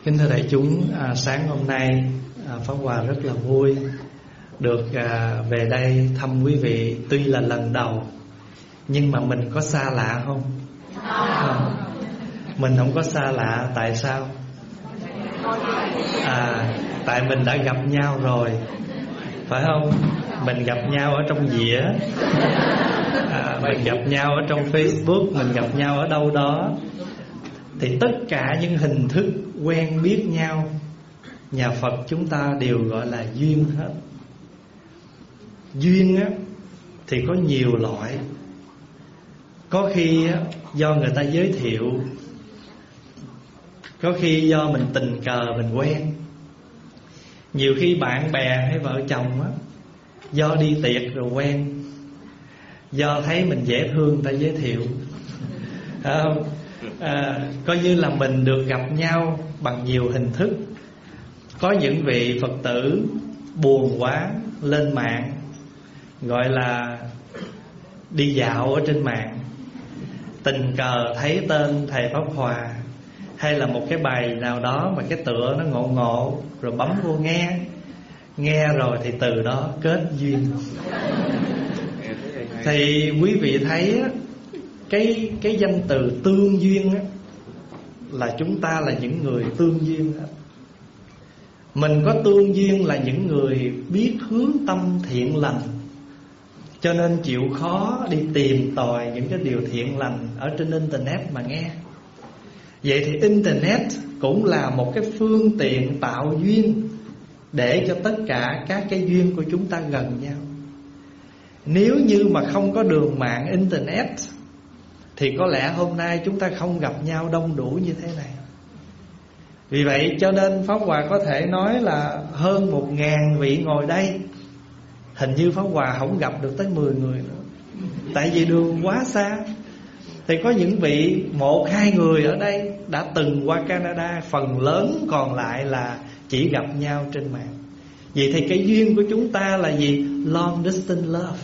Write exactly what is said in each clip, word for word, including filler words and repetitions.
Kính thưa đại chúng, à, sáng hôm nay à, Pháp Hòa rất là vui được à, về đây thăm quý vị. Tuy là lần đầu nhưng mà mình có xa lạ không? Không. Mình không có xa lạ. Tại sao? À, tại mình đã gặp nhau rồi, phải không? Mình gặp nhau ở trong dĩa, à, mình gặp nhau ở trong Facebook, mình gặp nhau ở đâu đó. Thì tất cả những hình thức quen biết nhau, nhà Phật chúng ta đều gọi là duyên hết. Duyên á thì có nhiều loại. Có khi á, do người ta giới thiệu, có khi do mình tình cờ mình quen. Nhiều khi bạn bè hay vợ chồng á, do đi tiệc rồi quen, do thấy mình dễ thương ta giới thiệu, phải không? À, coi như là mình được gặp nhau bằng nhiều hình thức. Có những vị Phật tử buồn quá lên mạng, gọi là đi dạo ở trên mạng, tình cờ thấy tên thầy Pháp Hòa hay là một cái bài nào đó mà cái tựa nó ngộ ngộ, rồi bấm vô nghe. Nghe rồi thì từ đó kết duyên. Thì quý vị thấy á, Cái, cái danh từ tương duyên á, là chúng ta là những người tương duyên đó. Mình có tương duyên là những người biết hướng tâm thiện lành, cho nên chịu khó đi tìm tòi những cái điều thiện lành ở trên Internet mà nghe. Vậy thì Internet cũng là một cái phương tiện tạo duyên để cho tất cả các cái duyên của chúng ta gần nhau. Nếu như mà không có đường mạng Internet thì có lẽ hôm nay chúng ta không gặp nhau đông đủ như thế này. Vì vậy cho nên Pháp Hòa có thể nói là hơn một ngàn vị ngồi đây, hình như Pháp Hòa không gặp được tới mười người nữa, tại vì đường quá xa. Thì có những vị một hai người ở đây đã từng qua Canada, phần lớn còn lại là chỉ gặp nhau trên mạng. Vậy thì cái duyên của chúng ta là gì? Long distance love.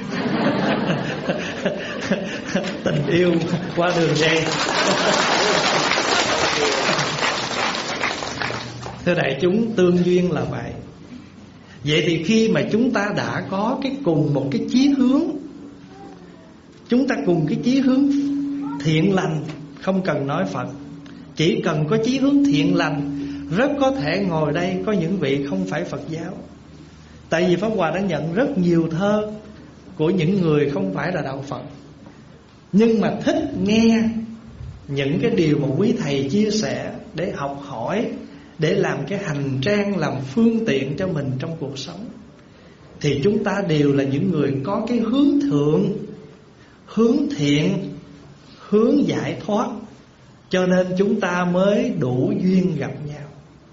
Tình yêu qua đường dây. Thưa đại chúng, tương duyên là vậy. Vậy thì khi mà chúng ta đã có cái cùng một cái chí hướng, chúng ta cùng cái chí hướng thiện lành, không cần nói Phật, chỉ cần có chí hướng thiện lành, rất có thể ngồi đây có những vị không phải Phật giáo. Tại vì Pháp Hòa đã nhận rất nhiều thơ của những người không phải là đạo Phật, nhưng mà thích nghe những cái điều mà quý thầy chia sẻ để học hỏi, để làm cái hành trang, làm phương tiện cho mình trong cuộc sống. Thì chúng ta đều là những người có cái hướng thượng, hướng thiện, hướng giải thoát, cho nên chúng ta mới đủ duyên gặp nhau.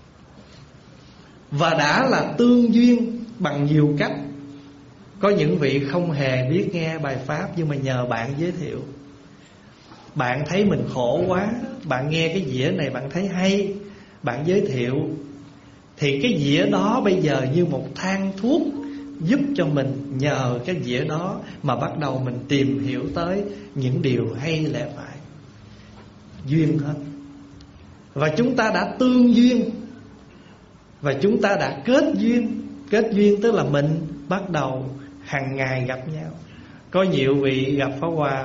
Và đã là tương duyên bằng nhiều cách. Có những vị không hề biết nghe bài Pháp, nhưng mà nhờ bạn giới thiệu. Bạn thấy mình khổ quá, bạn nghe cái dĩa này bạn thấy hay, bạn giới thiệu. Thì cái dĩa đó bây giờ như một thang thuốc giúp cho mình nhờ cái dĩa đó mà bắt đầu mình tìm hiểu tới những điều hay lẽ phải. Duyên hết. Và chúng ta đã tương duyên, và chúng ta đã kết duyên. Kết duyên tức là mình bắt đầu hàng ngày gặp nhau. Có nhiều vị gặp Pháp Hòa: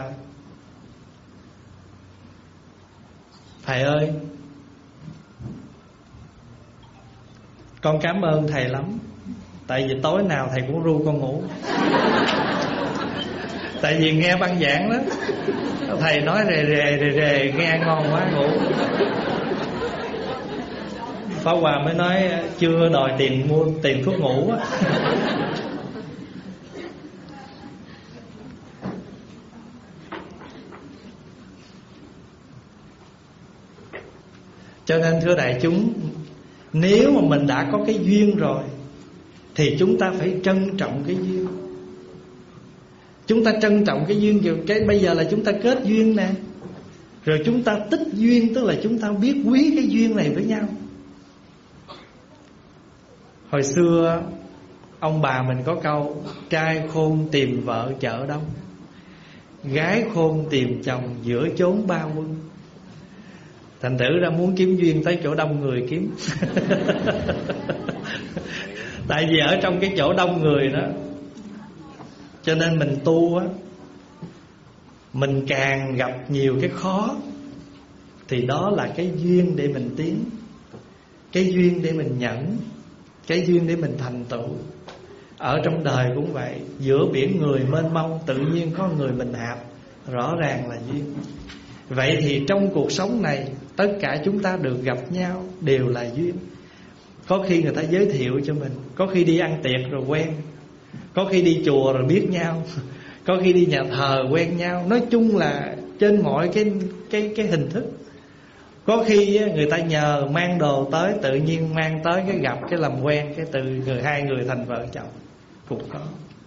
thầy ơi, con cảm ơn thầy lắm, tại vì tối nào thầy cũng ru con ngủ. Tại vì nghe băng giảng đó, thầy nói rề rề rề rề, nghe ngon quá ngủ. Pháp Hòa mới nói chưa đòi tiền mua tiền thuốc ngủ á. Cho nên thưa đại chúng, nếu mà mình đã có cái duyên rồi thì chúng ta phải trân trọng cái duyên. Chúng ta trân trọng cái duyên. Cái bây giờ là chúng ta kết duyên nè, rồi chúng ta tích duyên, tức là chúng ta biết quý cái duyên này với nhau. Hồi xưa ông bà mình có câu: trai khôn tìm vợ chợ đông, gái khôn tìm chồng giữa chốn ba quân. Thành thử ra muốn kiếm duyên tới chỗ đông người kiếm. Tại vì ở trong cái chỗ đông người đó, cho nên mình tu á, mình càng gặp nhiều cái khó, thì đó là cái duyên để mình tiến, cái duyên để mình nhẫn, cái duyên để mình thành tựu. Ở trong đời cũng vậy, giữa biển người mênh mông, tự nhiên có người mình hạp, rõ ràng là duyên. Vậy thì trong cuộc sống này, tất cả chúng ta được gặp nhau đều là duyên. Có khi người ta giới thiệu cho mình, có khi đi ăn tiệc rồi quen, có khi đi chùa rồi biết nhau, có khi đi nhà thờ quen nhau. Nói chung là trên mọi cái cái cái hình thức. Có khi người ta nhờ mang đồ tới, tự nhiên mang tới cái gặp, cái làm quen, cái từ người hai người thành vợ chồng cũng có.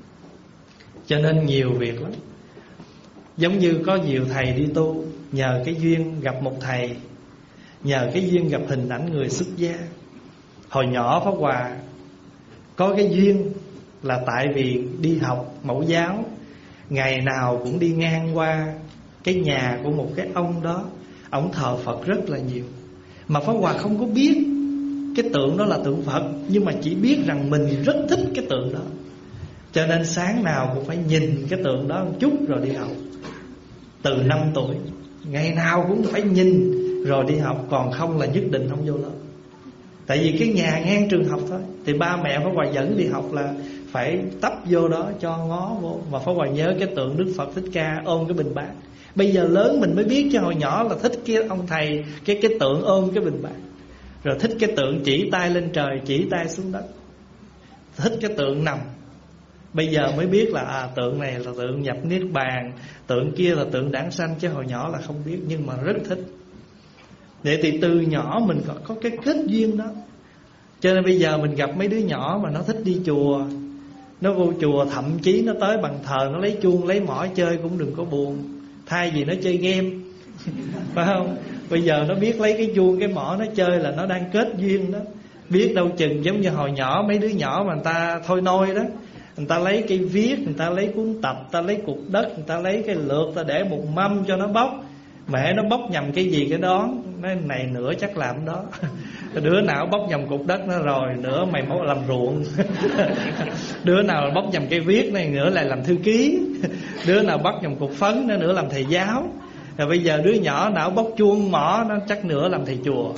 Cho nên nhiều việc lắm. Giống như có nhiều thầy đi tu, nhờ cái duyên gặp một thầy, nhờ cái duyên gặp hình ảnh người xuất gia. Hồi nhỏ Pháp Hòa có cái duyên là tại vì đi học mẫu giáo, ngày nào cũng đi ngang qua cái nhà của một cái ông đó, ông thờ Phật rất là nhiều. Mà Pháp Hòa không có biết cái tượng đó là tượng Phật, nhưng mà chỉ biết rằng mình rất thích cái tượng đó. Cho nên sáng nào cũng phải nhìn cái tượng đó một chút rồi đi học. Từ năm tuổi, ngày nào cũng phải nhìn rồi đi học, còn không là nhất định không vô lớp. Tại vì cái nhà ngang trường học thôi, thì ba mẹ Pháp Hòa dẫn đi học là phải tấp vô đó cho ngó vô. Mà Pháp Hòa nhớ cái tượng Đức Phật Thích Ca ôm cái bình bát. Bây giờ lớn mình mới biết, chứ hồi nhỏ là thích cái ông thầy, Cái cái tượng ôm cái bình bát. Rồi thích cái tượng chỉ tay lên trời, chỉ tay xuống đất. Thích cái tượng nằm. Bây giờ mới biết là à, tượng này là tượng nhập Niết Bàn, tượng kia là tượng đản sanh. Chứ hồi nhỏ là không biết, nhưng mà rất thích. Vậy thì từ nhỏ mình có, có cái kết duyên đó. Cho nên bây giờ mình gặp mấy đứa nhỏ mà nó thích đi chùa, nó vô chùa, thậm chí nó tới bàn thờ, nó lấy chuông lấy mõ chơi cũng đừng có buồn. Thay vì nó chơi game, phải không? Bây giờ nó biết lấy cái chuông cái mõ nó chơi là nó đang kết duyên đó. Biết đâu chừng giống như hồi nhỏ mấy đứa nhỏ mà người ta thôi nôi đó, người ta lấy cây viết, người ta lấy cuốn tập, người ta lấy cục đất, người ta lấy cái lược, người ta để một mâm cho nó bóc. Mẹ nó bóc nhầm cái gì cái đó, nói này nữa chắc làm đó. Đứa nào bóc nhầm cục đất nó rồi, nữa mày muốn làm ruộng. Đứa nào bóc nhầm cây viết này, nữa lại làm thư ký. Đứa nào bóc nhầm cục phấn, nữa nữa làm thầy giáo. Rồi bây giờ đứa nhỏ nào bóc chuông mỏ, nó chắc nữa làm thầy chùa.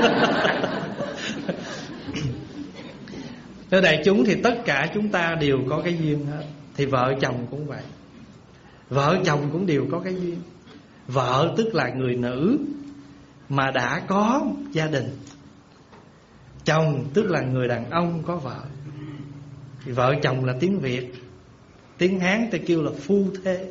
Thưa đại chúng, thì tất cả chúng ta đều có cái duyên hết. Thì vợ chồng cũng vậy, vợ chồng cũng đều có cái duyên. Vợ tức là người nữ mà đã có gia đình, chồng tức là người đàn ông có vợ. Thì vợ chồng là tiếng Việt, tiếng Hán ta kêu là phu thê.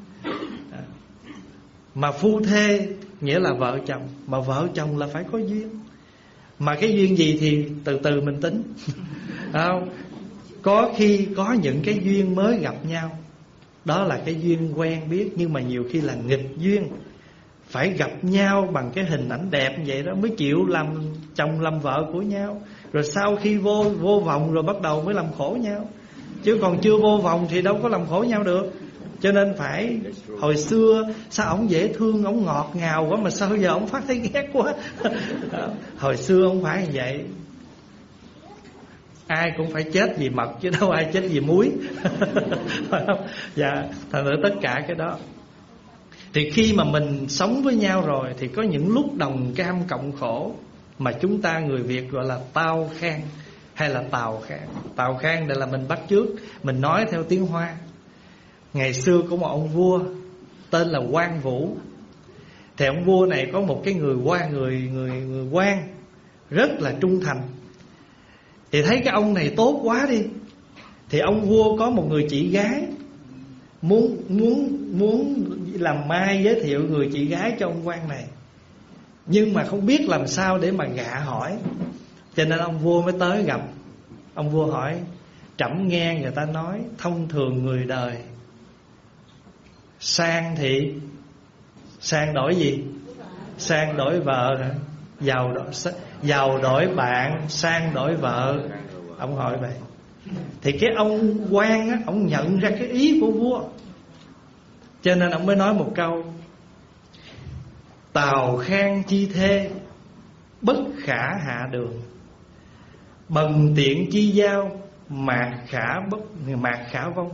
Mà phu thê nghĩa là vợ chồng, mà vợ chồng là phải có duyên. Mà cái duyên gì thì từ từ mình tính. Không? Có khi có những cái duyên mới gặp nhau, đó là cái duyên quen biết, nhưng mà nhiều khi là nghịch duyên. Phải gặp nhau bằng cái hình ảnh đẹp như vậy đó mới chịu làm chồng làm vợ của nhau. Rồi sau khi vô vô vòng rồi bắt đầu mới làm khổ nhau. Chứ còn chưa vô vòng thì đâu có làm khổ nhau được. Cho nên phải hồi xưa sao ổng dễ thương, ổng ngọt ngào quá, mà sao giờ ổng phát thấy ghét quá. Hồi xưa ổng phải như vậy. Ai cũng phải chết vì mật chứ đâu ai chết vì muối. Dạ, thành thử tất cả cái đó. Thì khi mà mình sống với nhau rồi thì có những lúc đồng cam cộng khổ, mà chúng ta người Việt gọi là tao khang hay là tào khang. Tào khang đây là mình bắt chước, mình nói theo tiếng Hoa. Ngày xưa có một ông vua tên là Quan Vũ. Thì ông vua này có một cái người quan người người người quan rất là trung thành. Thì thấy cái ông này tốt quá đi, thì ông vua có một người chị gái, Muốn muốn muốn làm mai giới thiệu người chị gái cho ông quan này, nhưng mà không biết làm sao để mà gạ hỏi. Cho nên ông vua mới tới gặp. Ông vua hỏi: trẫm nghe người ta nói thông thường người đời sang thì sang đổi gì? Sang đổi vợ hả? Giàu đổi, giàu đổi bạn, sang đổi vợ. Ông hỏi vậy. Thì cái ông quan á, ông nhận ra cái ý của vua, cho nên ông mới nói một câu: Tào khang chi thê, bất khả hạ đường. Bần tiện chi giao, mạc khả bất mạc khả vong.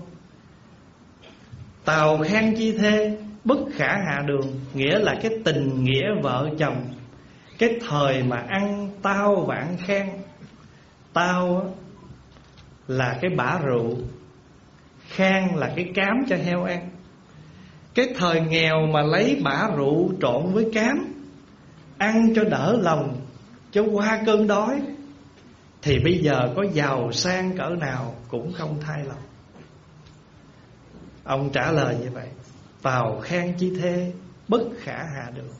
Tào khang chi thê, bất khả hạ đường, nghĩa là cái tình nghĩa vợ chồng, cái thời mà ăn tao và ăn khang. Tao là cái bã rượu, khang là cái cám cho heo ăn. Cái thời nghèo mà lấy bã rượu trộn với cám, ăn cho đỡ lòng, cho qua cơn đói, thì bây giờ có giàu sang cỡ nào cũng không thay lòng. Ông trả lời như vậy: Tào khang chi thê, bất khả hạ đường.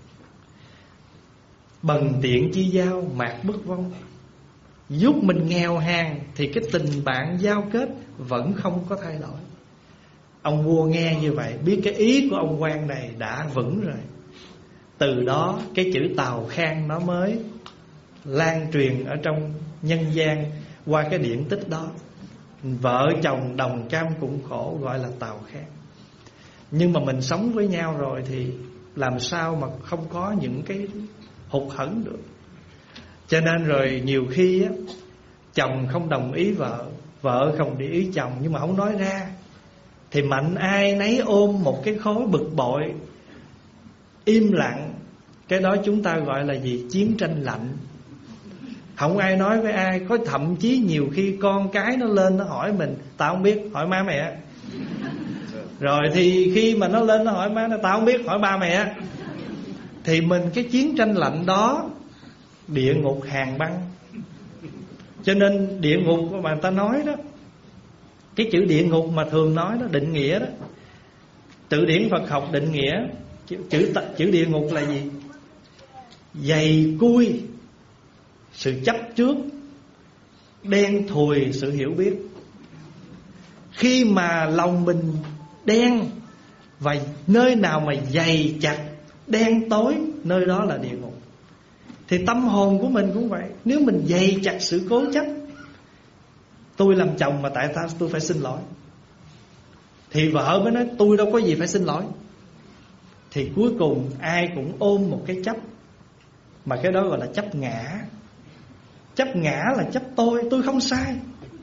Bần tiện chi giao, mạc bất vong. Giúp mình nghèo hèn thì cái tình bạn giao kết vẫn không có thay đổi. Ông vua nghe như vậy, biết cái ý của ông quan này đã vững rồi. Từ đó cái chữ Tào khang nó mới lan truyền ở trong nhân gian qua cái điển tích đó. Vợ chồng đồng cam cũng khổ gọi là Tào khang. Nhưng mà mình sống với nhau rồi thì làm sao mà không có những cái hụt hẫng được. Cho nên rồi nhiều khi á, chồng không đồng ý vợ, vợ không để ý chồng, nhưng mà không nói ra, thì mạnh ai nấy ôm một cái khối bực bội, im lặng. Cái đó chúng ta gọi là gì? Chiến tranh lạnh. Không ai nói với ai. Có thậm chí nhiều khi con cái nó lên nó hỏi mình, tao không biết, hỏi má mẹ. Rồi thì khi mà nó lên nó hỏi má nó, tao không biết, hỏi ba mẹ. Thì mình cái chiến tranh lạnh đó, địa ngục hàn băng. Cho nên địa ngục mà người ta nói đó, cái chữ địa ngục mà thường nói đó, định nghĩa đó, từ điển Phật học định nghĩa chữ, chữ, chữ địa ngục là gì? Dày cui sự chấp trước, đen thùi sự hiểu biết. Khi mà lòng mình đen, và nơi nào mà dày chặt, đen tối, nơi đó là địa ngục. Thì tâm hồn của mình cũng vậy. Nếu mình dày chặt sự cố chấp, tôi làm chồng mà tại sao tôi phải xin lỗi, thì vợ mới nói tôi đâu có gì phải xin lỗi. Thì cuối cùng ai cũng ôm một cái chấp, mà cái đó gọi là chấp ngã. Chấp ngã là chấp tôi, tôi không sai.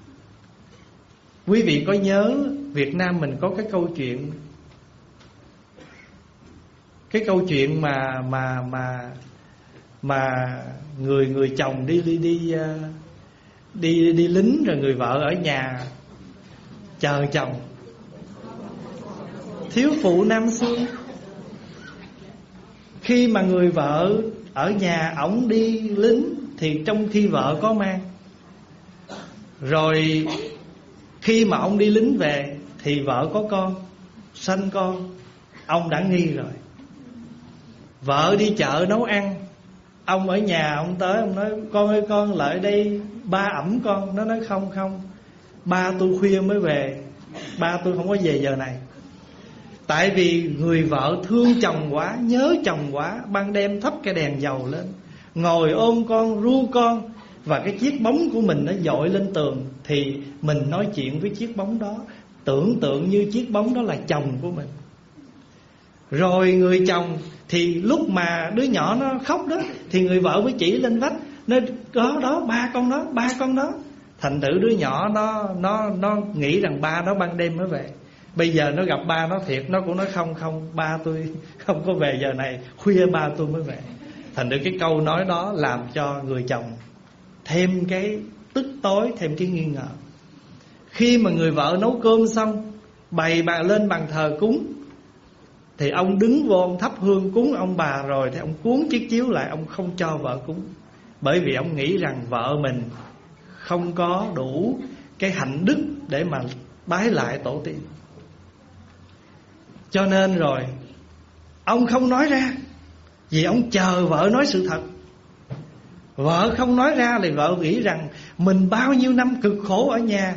Quý vị có nhớ Việt Nam mình có cái câu chuyện, cái câu chuyện mà mà mà mà người người chồng đi đi đi đi đi lính, rồi người vợ ở nhà chờ chồng. Thiếu phụ Nam Xương. Khi mà người vợ ở nhà ổng đi lính, thì trong khi vợ có mang. Rồi khi mà ông đi lính về thì vợ có con, sanh con, ông đã nghi rồi. Vợ đi chợ nấu ăn, ông ở nhà, ông tới, ông nói con ơi con lại đây, ba ẵm con. Nó nói không không, ba tôi khuya mới về, ba tôi không có về giờ này. Tại vì người vợ thương chồng quá, nhớ chồng quá, ban đêm thắp cái đèn dầu lên, ngồi ôm con, ru con, và cái chiếc bóng của mình nó dội lên tường. Thì mình nói chuyện với chiếc bóng đó, tưởng tượng như chiếc bóng đó là chồng của mình. Rồi người chồng thì lúc mà đứa nhỏ nó khóc đó, thì người vợ mới chỉ lên vách, nói đó đó, ba con đó, ba con đó. Thành thử đứa nhỏ nó nó nó nghĩ rằng ba nó ban đêm mới về. Bây giờ nó gặp ba nó thiệt, nó cũng nói không không, ba tôi không có về giờ này, khuya ba tôi mới về. Thành thử cái câu nói đó làm cho người chồng thêm cái tức tối, thêm cái nghi ngờ. Khi mà người vợ nấu cơm xong, bày bà lên bàn thờ cúng, thì ông đứng vô, ông thắp hương cúng ông bà rồi, thì ông cuốn chiếc chiếu lại, ông không cho vợ cúng. Bởi vì ông nghĩ rằng vợ mình không có đủ cái hạnh đức để mà bái lại tổ tiên. Cho nên rồi ông không nói ra, vì ông chờ vợ nói sự thật. Vợ không nói ra thì vợ nghĩ rằng mình bao nhiêu năm cực khổ ở nhà,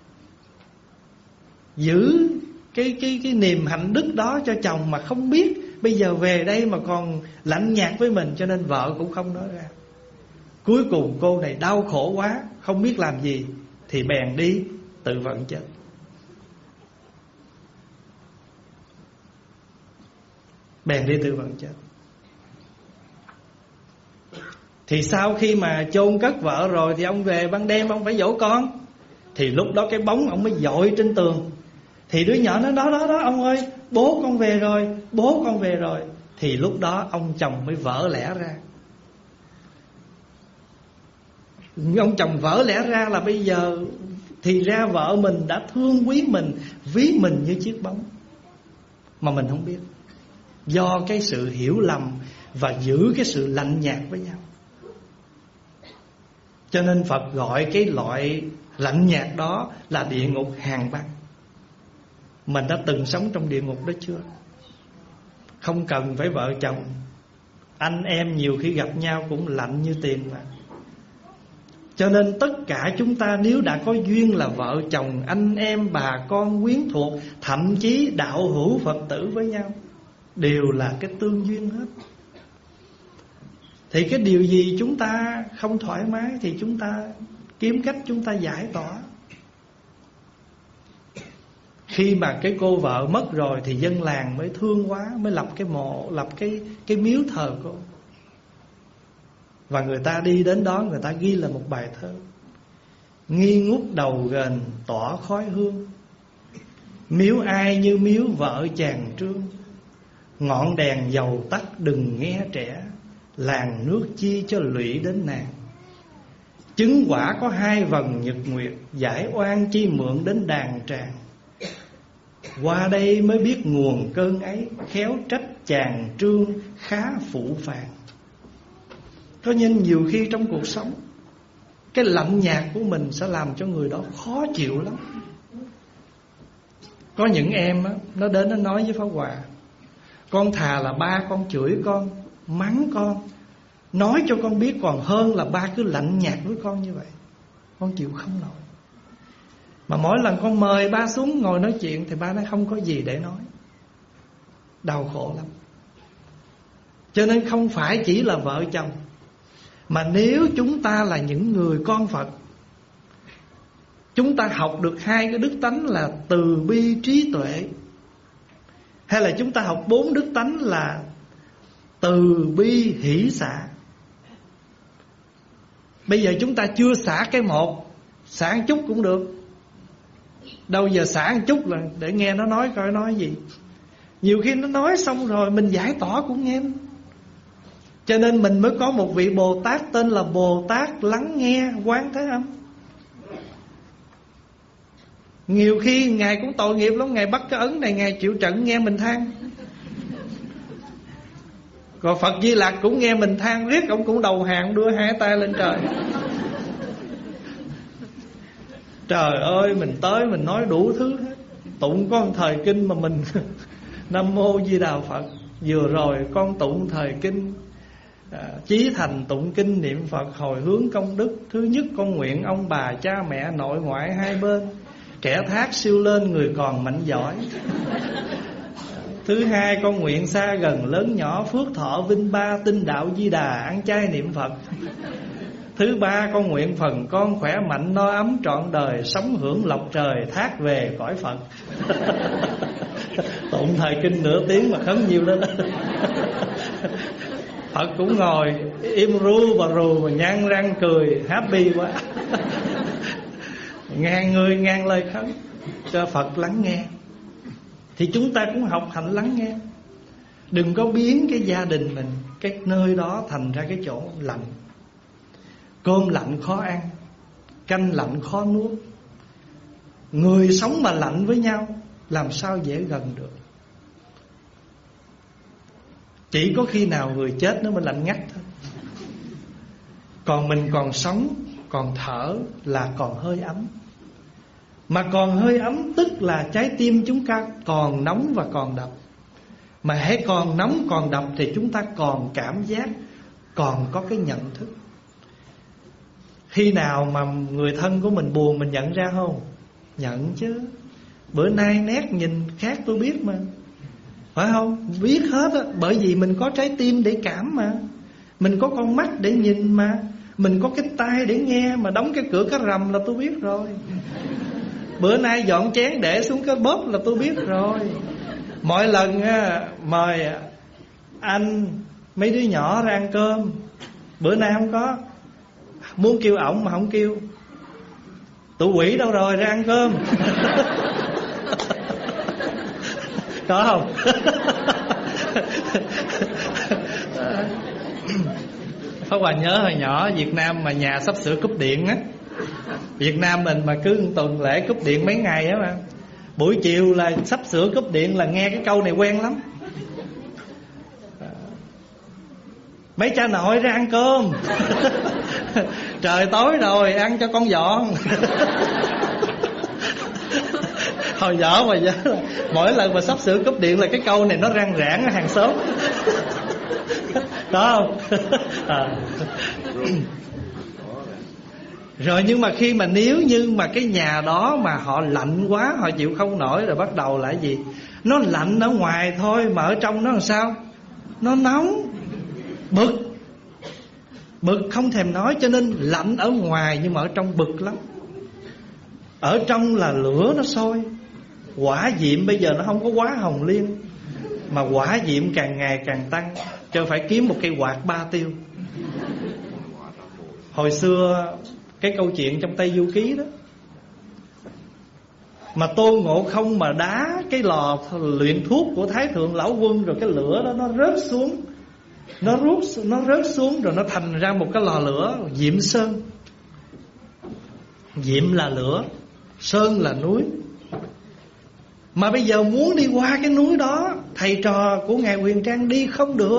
giữ cái cái cái niềm hạnh đức đó cho chồng mà không biết, bây giờ về đây mà còn lạnh nhạt với mình, cho nên vợ cũng không nói ra. Cuối cùng cô này đau khổ quá, không biết làm gì, thì bèn đi tự vận chết. Bèn đi tự vận chết. Thì sau khi mà chôn cất vợ rồi thì ông về ban đêm ông phải dỗ con. Thì lúc đó cái bóng ông mới dội trên tường. Thì đứa nhỏ nó đó đó đó ông ơi, bố con về rồi, bố con về rồi. Thì lúc đó ông chồng mới vỡ lẽ ra. Ông chồng vỡ lẽ ra là bây giờ thì ra vợ mình đã thương quý mình, ví mình như chiếc bóng, mà mình không biết. Do cái sự hiểu lầm và giữ cái sự lạnh nhạt với nhau. Cho nên Phật gọi cái loại lạnh nhạt đó là địa ngục hàng băng. Mình đã từng sống trong địa ngục đó chưa? Không cần phải vợ chồng, anh em nhiều khi gặp nhau cũng lạnh như tiền mà. Cho nên tất cả chúng ta nếu đã có duyên là vợ chồng, anh em, bà con, quyến thuộc, thậm chí đạo hữu Phật tử với nhau, đều là cái tương duyên hết. Thì cái điều gì chúng ta không thoải mái thì chúng ta kiếm cách chúng ta giải tỏa. Khi mà cái cô vợ mất rồi thì dân làng mới thương quá, mới lập cái mộ, lập cái, cái miếu thờ cô. Và người ta đi đến đó, người ta ghi là một bài thơ: nghi ngút đầu ghềnh tỏa khói hương, miếu ai như miếu vợ chàng Trương. Ngọn đèn dầu tắt đừng nghe trẻ, làng nước chi cho lụy đến nàng. Chứng quả có hai vầng nhật nguyệt, giải oan chi mượn đến đàn tràng. Qua đây mới biết nguồn cơn ấy, khéo trách chàng Trương khá phụ phàng. Có nên nhiều khi trong cuộc sống, cái lạnh nhạt của mình sẽ làm cho người đó khó chịu lắm. Có những em á, nó đến nó nói với Pháp Hòa: con thà là ba con chửi con, mắng con, nói cho con biết, còn hơn là ba cứ lạnh nhạt với con như vậy. Con chịu không nổi. Mà mỗi lần con mời ba xuống ngồi nói chuyện thì ba nói không có gì để nói. Đau khổ lắm. Cho nên không phải chỉ là vợ chồng, mà nếu chúng ta là những người con Phật, chúng ta học được hai cái đức tánh là từ bi trí tuệ, hay là chúng ta học bốn đức tánh là từ bi hỷ xả. Bây giờ chúng ta chưa xả cái một, xả một chút cũng được. Đâu giờ xả một chút là để nghe nó nói coi nói gì. Nhiều khi nó nói xong rồi mình giải tỏa cũng nghe. Cho nên mình mới có một vị Bồ Tát tên là Bồ Tát lắng nghe Quán Thế Âm. Nhiều khi Ngài cũng tội nghiệp lắm, Ngài bắt cái ấn này Ngài chịu trận nghe mình than. Còn Phật Di Lặc cũng nghe mình than riết, ông cũng đầu hàng đưa hai tay lên trời. Trời ơi, mình tới mình nói đủ thứ hết. Tụng có một thời kinh mà mình Nam Mô Di Đà Phật. Vừa rồi con tụng thời kinh à, chí thành tụng kinh niệm Phật hồi hướng công đức. Thứ nhất con nguyện ông bà cha mẹ nội ngoại hai bên, kẻ thác siêu lên người còn mạnh giỏi. Thứ hai con nguyện xa gần lớn nhỏ, phước thọ vinh ba, tinh đạo Di Đà, ăn chay niệm Phật. Thứ ba con nguyện phần con khỏe mạnh no ấm trọn đời, sống hưởng lộc trời thác về cõi Phật. Tụng thời kinh nửa tiếng mà khấn nhiều đó. Phật cũng ngồi im ru và rù mà nhăn răng cười happy quá. Ngàn người ngàn lời khấn cho Phật lắng nghe. Thì chúng ta cũng học hành lắng nghe. Đừng có biến cái gia đình mình, cái nơi đó thành ra cái chỗ lạnh. Cơm lạnh khó ăn, canh lạnh khó nuốt. Người sống mà lạnh với nhau làm sao dễ gần được. Chỉ có khi nào người chết nó mới lạnh ngắt thôi. Còn mình còn sống, còn thở là còn hơi ấm. Mà còn hơi ấm tức là trái tim chúng ta còn nóng và còn đập. Mà hãy còn nóng còn đập thì chúng ta còn cảm giác, còn có cái nhận thức. Khi nào mà người thân của mình buồn mình nhận ra không? Nhận chứ. Bữa nay nét nhìn khác tôi biết mà, phải không? Biết hết á. Bởi vì mình có trái tim để cảm mà, mình có con mắt để nhìn mà, mình có cái tai để nghe. Mà đóng cái cửa cái rầm là tôi biết rồi. Bữa nay dọn chén để xuống cái bóp là tôi biết rồi. Mỗi lần á, mời anh mấy đứa nhỏ ra ăn cơm, Bữa nay không có. Muốn kêu ổng mà không kêu. Tụi quỷ đâu rồi, ra ăn cơm. Có không? Pháp Hòa nhớ hồi nhỏ Việt Nam mà nhà sắp sửa cúp điện á. Việt Nam mình mà cứ tuần lễ cúp điện mấy ngày á mà, buổi chiều là sắp sửa cúp điện là nghe cái câu này quen lắm. Mấy cha nội ra ăn cơm. Trời tối rồi, ăn cho con dọn. Hồi nhỏ mà nhớ là mỗi lần mà sắp sửa cúp điện là cái câu này nó răng rãng ở hàng xóm. Có không? À. Rồi nhưng mà khi mà nếu như mà cái nhà đó mà họ lạnh quá, họ chịu không nổi, rồi bắt đầu là cái gì? Nó lạnh ở ngoài thôi mà ở trong nó làm sao? Nó nóng, bực. Bực không thèm nói. Cho nên lạnh ở ngoài nhưng mà ở trong bực lắm. Ở trong là lửa nó sôi. Hỏa diệm bây giờ nó không có quá hồng liên, mà hỏa diệm càng ngày càng tăng. Cho phải kiếm một cây quạt ba tiêu. Hồi xưa cái câu chuyện trong Tây Du Ký đó, mà Tôn Ngộ Không mà đá cái lò luyện thuốc của Thái Thượng Lão Quân, rồi cái lửa đó nó rớt xuống, Nó rút Nó rớt xuống rồi nó thành ra một cái lò lửa Diệm Sơn. Diệm là lửa, Sơn là núi. Mà bây giờ muốn đi qua cái núi đó, thầy trò của Ngài Huyền Trang đi không được.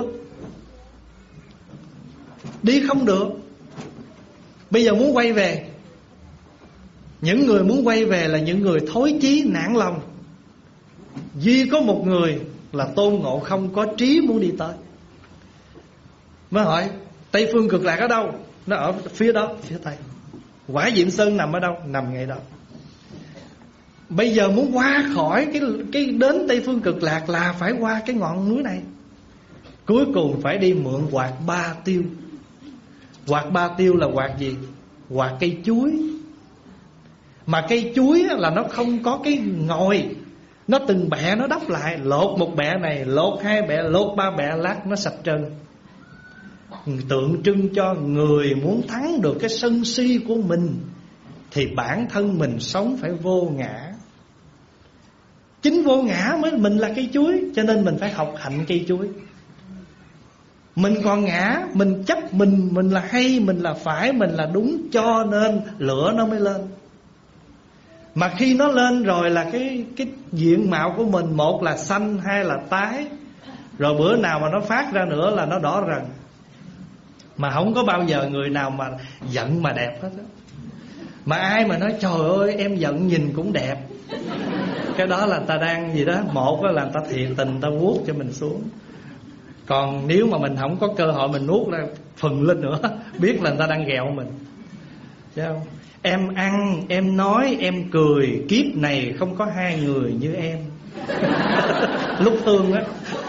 Đi không được. Bây giờ muốn quay về. Những người muốn quay về là những người thối chí nản lòng. Duy có một người là Tôn Ngộ Không có trí muốn đi tới. Mới hỏi Tây Phương Cực Lạc ở đâu? Nó ở phía đó, phía Tây. Quả Diệm Sơn nằm ở đâu? Nằm ngay đó. Bây giờ muốn qua khỏi cái, cái đến Tây Phương Cực Lạc là phải qua cái ngọn núi này. Cuối cùng phải đi mượn quạt ba tiêu. Quạt ba tiêu là quạt gì? Quạt cây chuối. Mà cây chuối là nó không có cái ngòi, nó từng bẹ nó đắp lại. Lột một bẹ này, lột hai bẹ, lột ba bẹ, lát nó sạch trơn. Tượng trưng cho người muốn thắng được cái sân si của mình thì bản thân mình sống phải vô ngã. Chính vô ngã mới mình là cây chuối. Cho nên mình phải học hạnh cây chuối. Mình còn ngã, mình chấp mình mình là hay, mình là phải, mình là đúng, cho nên lửa nó mới lên. Mà khi nó lên rồi là cái cái diện mạo của mình, một là xanh, hai là tái. Rồi bữa nào mà nó phát ra nữa là nó đỏ rần. Mà không có bao giờ người nào mà giận mà đẹp hết á. Mà ai mà nói trời ơi em giận nhìn cũng đẹp, cái đó là ta đang gì đó. Một là làm ta thiện tình, ta vuốt cho mình xuống. Còn nếu mà mình không có cơ hội mình nuốt ra phừng lên nữa, biết là người ta đang ghẹo mình. Thấy không? Em ăn, em nói, em cười, kiếp này không có hai người như em. Lúc thương á.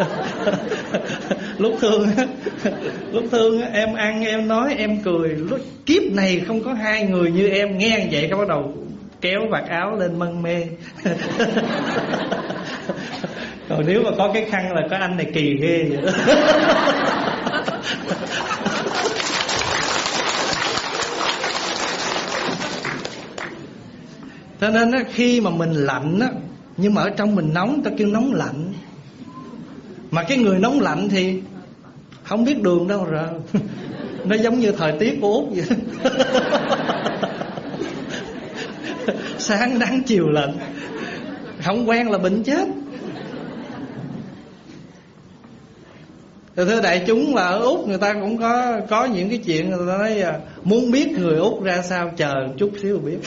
Lúc thương á. Lúc thương á, em ăn, em nói, em cười, lúc kiếp này không có hai người như em. Nghe vậy cái bắt đầu kéo vạt áo lên mân mê. Còn nếu mà có cái khăn là có anh này kỳ ghê vậy đó. Cho nên á, khi mà mình lạnh á, nhưng mà ở trong mình nóng, ta kêu nóng lạnh. Mà cái người nóng lạnh thì không biết đường đâu rồi. Nó giống như thời tiết của Úc vậy. Sáng nắng chiều lạnh, không quen là bệnh chết. Thưa đại chúng, là ở Úc người ta cũng có có những cái chuyện người ta nói à, muốn biết người Úc ra sao chờ chút xíu biết.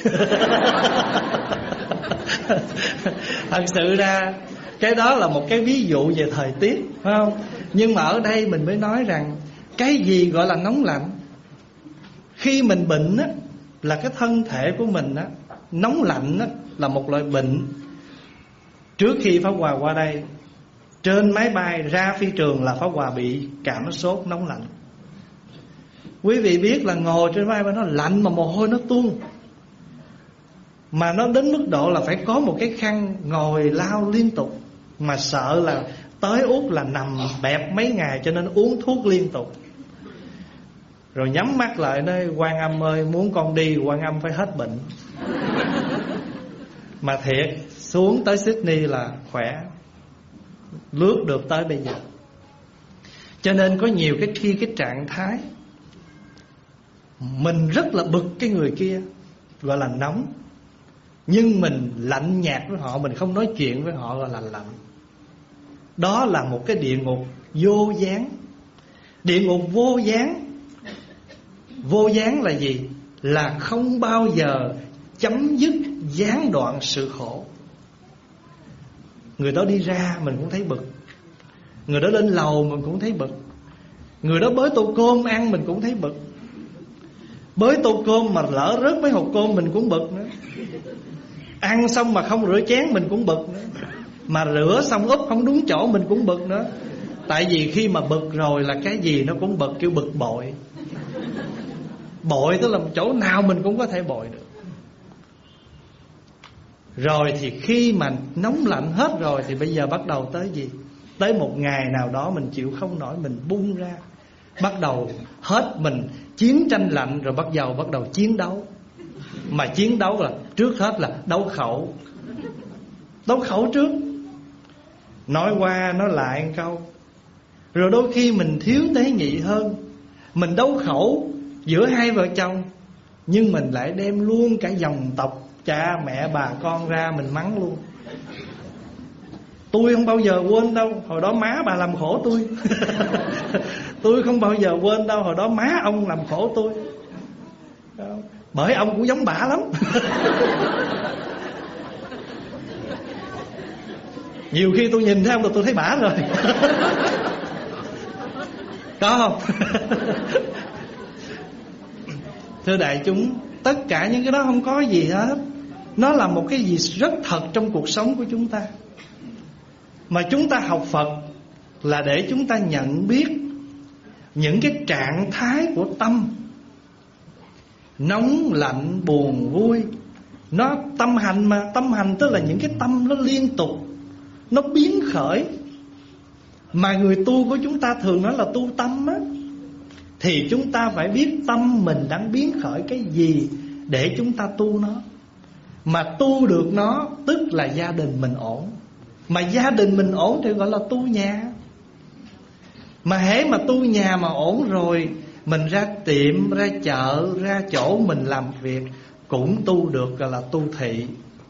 Thật sự ra cái đó là một cái ví dụ về thời tiết, phải không? Nhưng mà ở đây mình mới nói rằng cái gì gọi là nóng lạnh. Khi mình bệnh á, là cái thân thể của mình á, nóng lạnh á, là một loại bệnh. Trước khi Pháp Hòa qua đây, trên máy bay ra phi trường là Pháp Hòa bị cảm sốt nóng lạnh. Quý vị biết là ngồi trên máy bay nó lạnh mà mồ hôi nó tuôn. Mà nó đến mức độ là phải có một cái khăn ngồi lau liên tục. Mà sợ là tới Úc là nằm bẹp mấy ngày, cho nên uống thuốc liên tục. Rồi nhắm mắt lại nói: Quan Âm ơi, muốn con đi Quan Âm phải hết bệnh. Mà thiệt, xuống tới Sydney là khỏe, lướt được tới bây giờ. Cho nên có nhiều cái khi cái trạng thái mình rất là bực cái người kia, gọi là nóng, nhưng mình lạnh nhạt với họ, mình không nói chuyện với họ, gọi là lạnh. Đó là một cái địa ngục vô gián. Địa ngục vô gián. Vô gián là gì? Là không bao giờ chấm dứt, gián đoạn sự khổ. Người đó đi ra mình cũng thấy bực, người đó lên lầu mình cũng thấy bực, người đó bới tô cơm ăn mình cũng thấy bực. Bới tô cơm mà lỡ rớt mấy hộp cơm mình cũng bực nữa. Ăn xong mà không rửa chén mình cũng bực nữa. Mà rửa xong úp không đúng chỗ mình cũng bực nữa. Tại vì khi mà bực rồi là cái gì nó cũng bực, kêu bực bội. Bội tức là chỗ nào mình cũng có thể bội được. Rồi thì khi mà nóng lạnh hết rồi thì bây giờ bắt đầu tới gì? Tới một ngày nào đó mình chịu không nổi, mình bung ra, bắt đầu hết mình chiến tranh lạnh, rồi bắt đầu bắt đầu chiến đấu. Mà chiến đấu là trước hết là đấu khẩu. Đấu khẩu trước, nói qua nói lại một câu. Rồi đôi khi mình thiếu tế nhị hơn, mình đấu khẩu giữa hai vợ chồng, nhưng mình lại đem luôn cả dòng tộc cha mẹ bà con ra mình mắng luôn. Tôi không bao giờ quên đâu, hồi đó má bà làm khổ tôi. Tôi không bao giờ quên đâu, hồi đó má ông làm khổ tôi. Bởi ông cũng giống bả lắm. Nhiều khi tôi nhìn thấy ông là tôi thấy bả rồi. Có không? Thưa đại chúng, tất cả những cái đó không có gì hết. Nó là một cái gì rất thật trong cuộc sống của chúng ta. Mà chúng ta học Phật là để chúng ta nhận biết những cái trạng thái của tâm, nóng, lạnh, buồn, vui. Nó tâm hành mà. Tâm hành tức là những cái tâm nó liên tục, nó biến khởi. Mà người tu của chúng ta thường nói là tu tâm á. Thì chúng ta phải biết tâm mình đang biến khởi cái gì để chúng ta tu nó. Mà tu được nó tức là gia đình mình ổn. Mà gia đình mình ổn thì gọi là tu nhà. Mà hễ mà tu nhà mà ổn rồi, mình ra tiệm, ra chợ, ra chỗ mình làm việc cũng tu được, gọi là tu thị.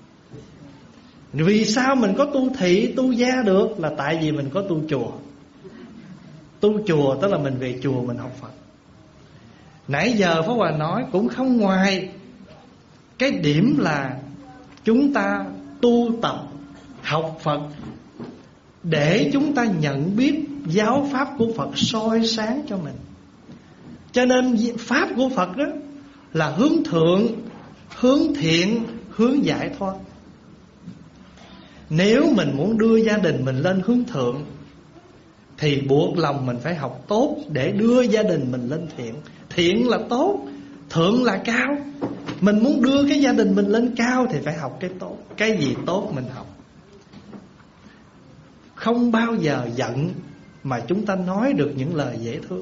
Vì sao mình có tu thị, tu gia được? Là tại vì mình có tu chùa. Tu chùa tức là mình về chùa mình học Phật. Nãy giờ Pháp Hòa nói cũng không ngoài cái điểm là chúng ta tu tập học Phật để chúng ta nhận biết giáo pháp của Phật soi sáng cho mình. Cho nên pháp của Phật đó là hướng thượng, hướng thiện, hướng giải thoát. Nếu mình muốn đưa gia đình mình lên hướng thượng thì buộc lòng mình phải học tốt để đưa gia đình mình lên thiện. Thiện là tốt, thượng là cao. Mình muốn đưa cái gia đình mình lên cao thì phải học cái tốt. Cái gì tốt mình học. Không bao giờ giận mà chúng ta nói được những lời dễ thương.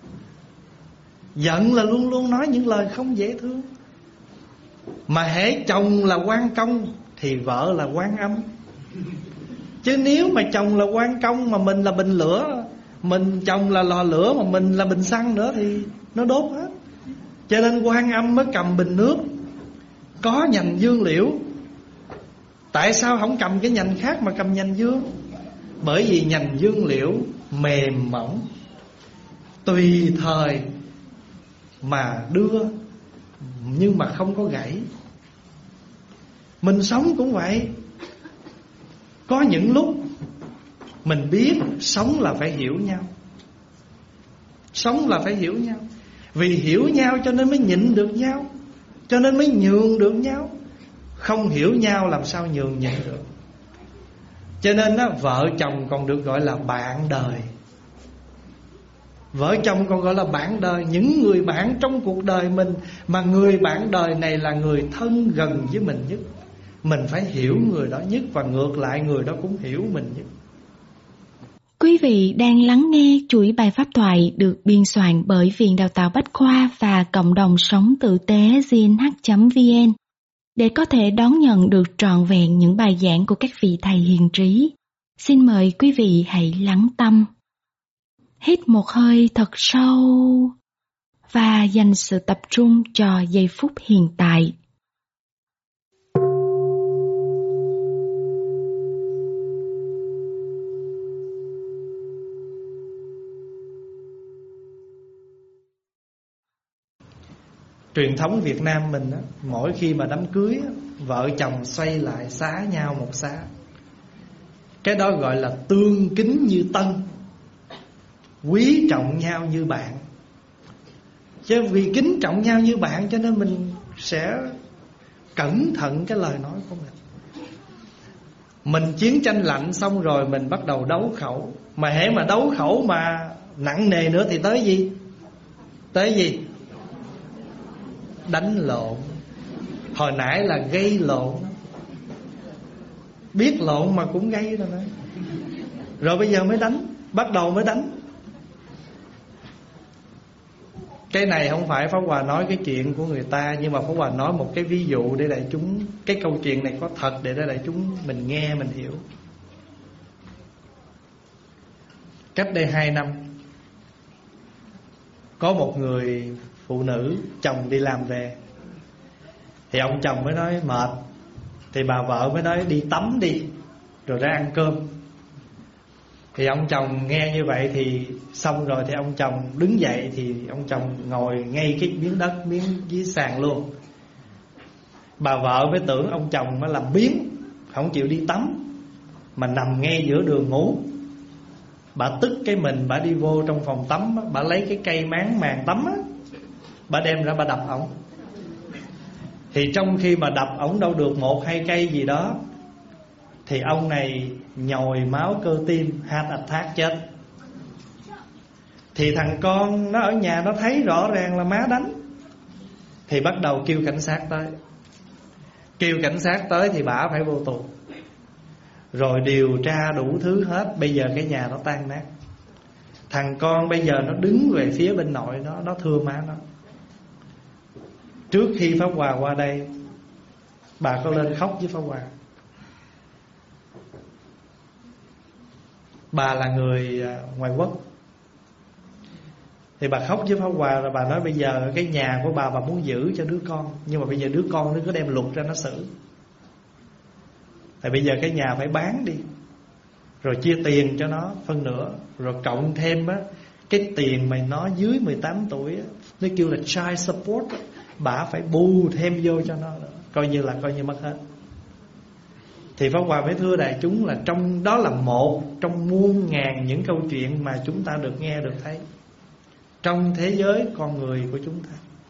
Giận là luôn luôn nói những lời không dễ thương. Mà hễ chồng là Quan Công thì vợ là Quan Âm. Chứ nếu mà chồng là Quan Công mà mình là bình lửa, mình chồng là lò lửa mà mình là bình xăng nữa thì nó đốt hết. Cho nên Quan Âm mới cầm bình nước có nhành dương liễu. Tại sao không cầm cái nhành khác mà cầm nhành dương? Bởi vì nhành dương liễu mềm mỏng, tùy thời mà đưa, nhưng mà không có gãy. Mình sống cũng vậy. Có những lúc mình biết sống là phải hiểu nhau. Sống là phải hiểu nhau. Vì hiểu nhau cho nên mới nhịn được nhau, cho nên mới nhường được nhau. Không hiểu nhau làm sao nhường nhịn được. Cho nên đó, vợ chồng còn được gọi là bạn đời. Vợ chồng còn gọi là bạn đời. Những người bạn trong cuộc đời mình, mà người bạn đời này là người thân gần với mình nhất. Mình phải hiểu người đó nhất, và ngược lại người đó cũng hiểu mình nhất. Quý vị đang lắng nghe chuỗi bài pháp thoại được biên soạn bởi Viện Đào tạo Bách Khoa và Cộng đồng Sống Tử tế G N H chấm V N. Để có thể đón nhận được trọn vẹn những bài giảng của các vị thầy hiền trí, xin mời quý vị hãy lắng tâm. Hít một hơi thật sâu và dành sự tập trung cho giây phút hiện tại. Truyền thống Việt Nam mình á, mỗi khi mà đám cưới á, vợ chồng xoay lại xá nhau một xá. Cái đó gọi là tương kính như tân, quý trọng nhau như bạn. Chứ vì kính trọng nhau như bạn cho nên mình sẽ cẩn thận cái lời nói của mình. Mình chiến tranh lạnh xong rồi mình bắt đầu đấu khẩu. Mà hễ mà đấu khẩu mà nặng nề nữa thì tới gì? Tới gì? Đánh lộn. Hồi nãy là gây lộn. Biết lộn mà cũng gây rồi đấy. Rồi bây giờ mới đánh. Bắt đầu mới đánh. Cái này không phải Pháp Hòa nói cái chuyện của người ta, nhưng mà Pháp Hòa nói một cái ví dụ để đại chúng, cái câu chuyện này có thật để đại chúng mình nghe mình hiểu. Cách đây hai năm, có một người phụ nữ, chồng đi làm về, thì ông chồng mới nói mệt, thì bà vợ mới nói đi tắm đi rồi ra ăn cơm. Thì ông chồng nghe như vậy thì xong rồi thì ông chồng đứng dậy, thì ông chồng ngồi ngay cái miếng đất, miếng dưới sàn luôn. Bà vợ mới tưởng ông chồng mới làm biếng, không chịu đi tắm mà nằm ngay giữa đường ngủ. Bà tức cái mình, bà đi vô trong phòng tắm, bà lấy cái cây máng màn tắm á, bà đem ra bà đập ổng. Thì trong khi mà đập ổng đâu được một hai cây gì đó, thì ông này nhồi máu cơ tim, heart attack chết. Thì thằng con nó ở nhà nó thấy rõ ràng là má đánh, thì bắt đầu kêu cảnh sát tới. Kêu cảnh sát tới thì bả phải vô tù. Rồi điều tra đủ thứ hết. Bây giờ cái nhà nó tan nát. Thằng con bây giờ nó đứng về phía bên nội nó, nó thương má nó. Trước khi Pháp Hòa qua đây, bà có lên khóc với Pháp Hòa. Bà là người ngoài quốc, thì bà khóc với Pháp Hòa rồi bà nói bây giờ cái nhà của bà bà muốn giữ cho đứa con, nhưng mà bây giờ đứa con nó có đem luật ra nó xử. Thì bây giờ cái nhà phải bán đi, rồi chia tiền cho nó phân nửa, rồi cộng thêm á, cái tiền mà nó dưới mười tám tuổi á, nó kêu là child support á, bà phải bù thêm vô cho nó nữa. Coi như là coi như mất hết. Thì Pháp Hòa mới thưa đại chúng là trong đó là một trong muôn ngàn những câu chuyện mà chúng ta được nghe được thấy trong thế giới con người của chúng ta.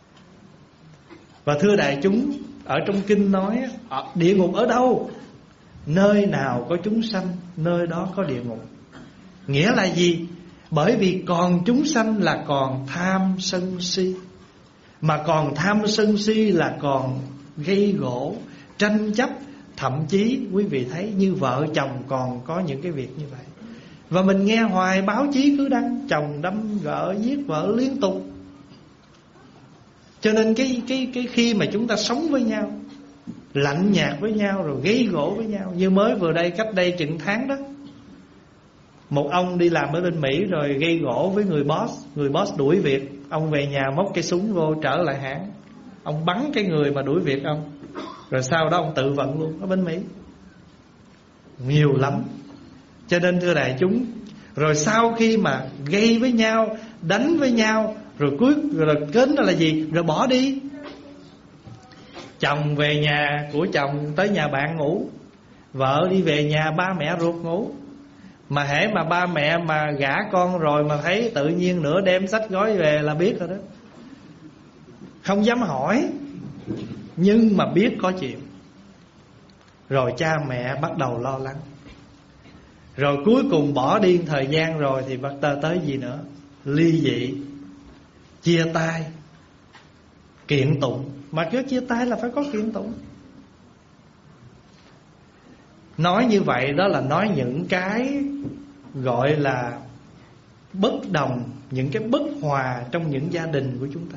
Và thưa đại chúng, ở trong kinh nói địa ngục ở đâu? Nơi nào có chúng sanh, nơi đó có địa ngục. Nghĩa là gì? Bởi vì còn chúng sanh là còn tham sân si. Mà còn tham sân si là còn gây gỗ, tranh chấp. Thậm chí quý vị thấy như vợ chồng còn có những cái việc như vậy. Và mình nghe hoài báo chí cứ đăng chồng đâm vợ, giết vợ liên tục. Cho nên cái, cái, cái khi mà chúng ta sống với nhau, lạnh nhạt với nhau rồi gây gỗ với nhau. Như mới vừa đây, cách đây chừng tháng đó, một ông đi làm ở bên Mỹ rồi gây gỗ với người boss. Người boss đuổi việc. Ông về nhà móc cái súng vô trở lại hãng. Ông bắn cái người mà đuổi việc ông. Rồi sau đó ông tự vận luôn ở bên Mỹ. Nhiều lắm. Cho nên thưa đại chúng, rồi sau khi mà gây với nhau, đánh với nhau, rồi cuối rồi kết đó là gì? Rồi bỏ đi. Chồng về nhà của chồng tới nhà bạn ngủ, vợ đi về nhà ba mẹ ruột ngủ. Mà hễ mà ba mẹ mà gả con rồi mà thấy tự nhiên nửa đêm xách gói về là biết rồi đó. Không dám hỏi, nhưng mà biết có chuyện. Rồi cha mẹ bắt đầu lo lắng. Rồi cuối cùng bỏ đi thời gian rồi thì bắt tơ tới gì nữa? Ly dị, chia tay, kiện tụng. Mà cứ chia tay là phải có kiện tụng. Nói như vậy đó là nói những cái gọi là bất đồng, những cái bất hòa trong những gia đình của chúng ta.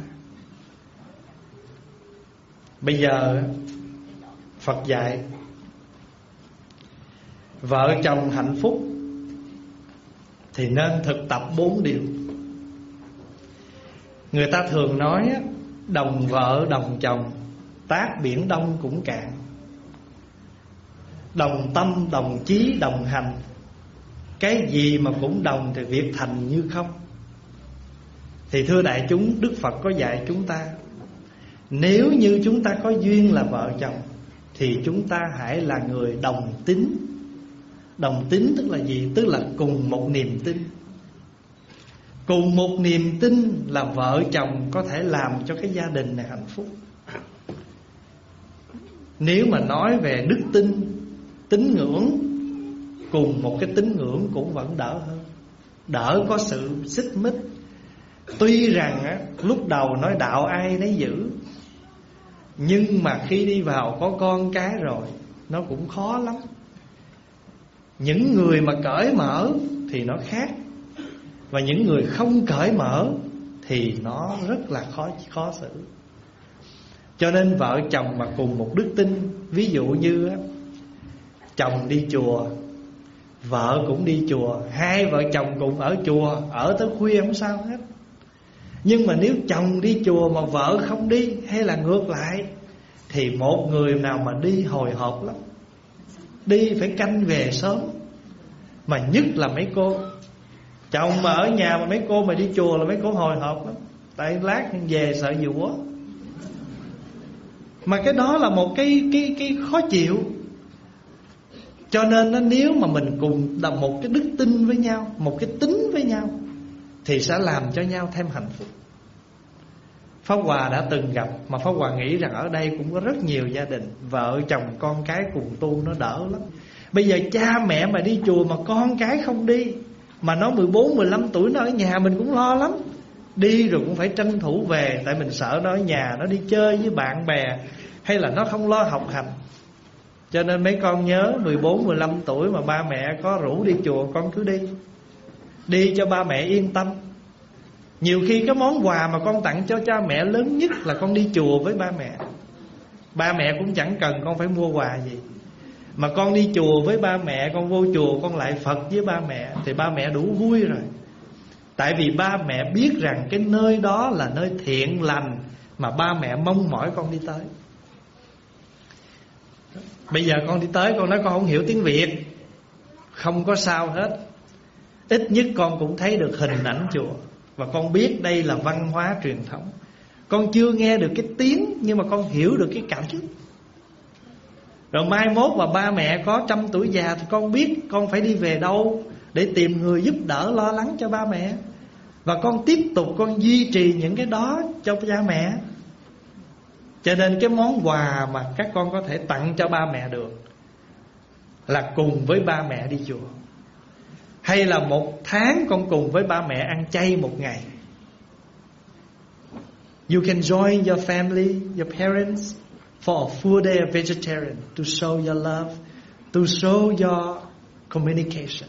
Bây giờ Phật dạy vợ chồng hạnh phúc thì nên thực tập bốn điều. Người ta thường nói đồng vợ đồng chồng, tát biển đông cũng cạn. Đồng tâm đồng chí đồng hành, cái gì mà cũng đồng thì việc thành như không. Thì thưa đại chúng, Đức Phật có dạy chúng ta, nếu như chúng ta có duyên là vợ chồng thì chúng ta hãy là người đồng tính. Đồng tính tức là gì? Tức là cùng một niềm tin. Cùng một niềm tin là vợ chồng có thể làm cho cái gia đình này hạnh phúc. Nếu mà nói về đức tin, tín ngưỡng, cùng một cái tín ngưỡng cũng vẫn đỡ hơn, đỡ có sự xích mích. Tuy rằng á, lúc đầu nói đạo ai nấy giữ, nhưng mà khi đi vào có con cái rồi, nó cũng khó lắm. Những người mà cởi mở thì nó khác, và những người không cởi mở thì nó rất là khó, khó xử. Cho nên vợ chồng mà cùng một đức tin, ví dụ như á, chồng đi chùa, vợ cũng đi chùa, hai vợ chồng cùng ở chùa, ở tới khuya không sao hết. Nhưng mà nếu chồng đi chùa mà vợ không đi, hay là ngược lại, thì một người nào mà đi hồi hộp lắm. Đi phải canh về sớm. Mà nhất là mấy cô chồng mà ở nhà mà mấy cô mà đi chùa là mấy cô hồi hộp lắm. Tại lát về sợ dũa. Mà cái đó là một cái, cái, cái khó chịu. Cho nên nó, nếu mà mình cùng là một cái đức tin với nhau, một cái tính với nhau, thì sẽ làm cho nhau thêm hạnh phúc. Pháp Hòa đã từng gặp, mà Pháp Hòa nghĩ rằng ở đây cũng có rất nhiều gia đình vợ chồng con cái cùng tu nó đỡ lắm. Bây giờ cha mẹ mà đi chùa mà con cái không đi, mà nó mười bốn, mười lăm tuổi nó ở nhà, mình cũng lo lắm. Đi rồi cũng phải tranh thủ về, tại mình sợ nó ở nhà, nó đi chơi với bạn bè, hay là nó không lo học hành. Cho nên mấy con nhớ mười bốn, mười lăm tuổi mà ba mẹ có rủ đi chùa, con cứ đi. Đi cho ba mẹ yên tâm. Nhiều khi cái món quà mà con tặng cho cha mẹ lớn nhất là con đi chùa với ba mẹ. Ba mẹ cũng chẳng cần con phải mua quà gì, mà con đi chùa với ba mẹ, con vô chùa con lại Phật với ba mẹ, thì ba mẹ đủ vui rồi. Tại vì ba mẹ biết rằng cái nơi đó là nơi thiện lành mà ba mẹ mong mỏi con đi tới. Bây giờ con đi tới, con nói con không hiểu tiếng Việt, không có sao hết. Ít nhất con cũng thấy được hình ảnh chùa, và con biết đây là văn hóa truyền thống. Con chưa nghe được cái tiếng, nhưng mà con hiểu được cái cảm xúc. Rồi mai mốt mà ba mẹ có trăm tuổi già thì con biết con phải đi về đâu để tìm người giúp đỡ lo lắng cho ba mẹ. Và con tiếp tục con duy trì những cái đó cho cha mẹ. Cho nên cái món quà mà các con có thể tặng cho ba mẹ được là cùng với ba mẹ đi chùa. Hay là một tháng con cùng với ba mẹ ăn chay một ngày. You can join your family, your parents for a full day of vegetarian, to show your love, to show your communication.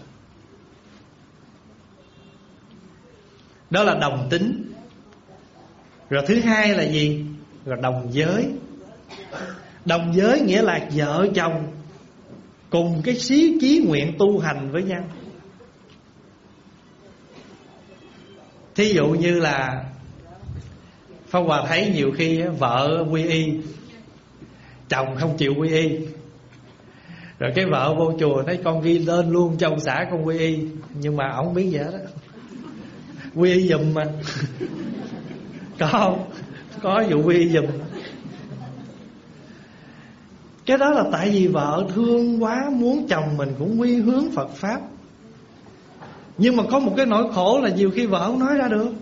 Đó là đồng tính. Rồi thứ hai là gì? Rồi đồng giới. Đồng giới nghĩa là vợ chồng cùng cái xí chí nguyện tu hành với nhau. Thí dụ như là Pháp Hòa thấy nhiều khi vợ quy y, chồng không chịu quy y. Rồi cái vợ vô chùa nói con ghi lên luôn cho ông xã con quy y. Nhưng mà ổng biết vậy đó, quy y giùm mà. Có không? Có vụ quy y giùm. Cái đó là tại vì vợ thương quá, muốn chồng mình cũng quy hướng Phật Pháp. Nhưng mà có một cái nỗi khổ là nhiều khi vợ không nói ra được.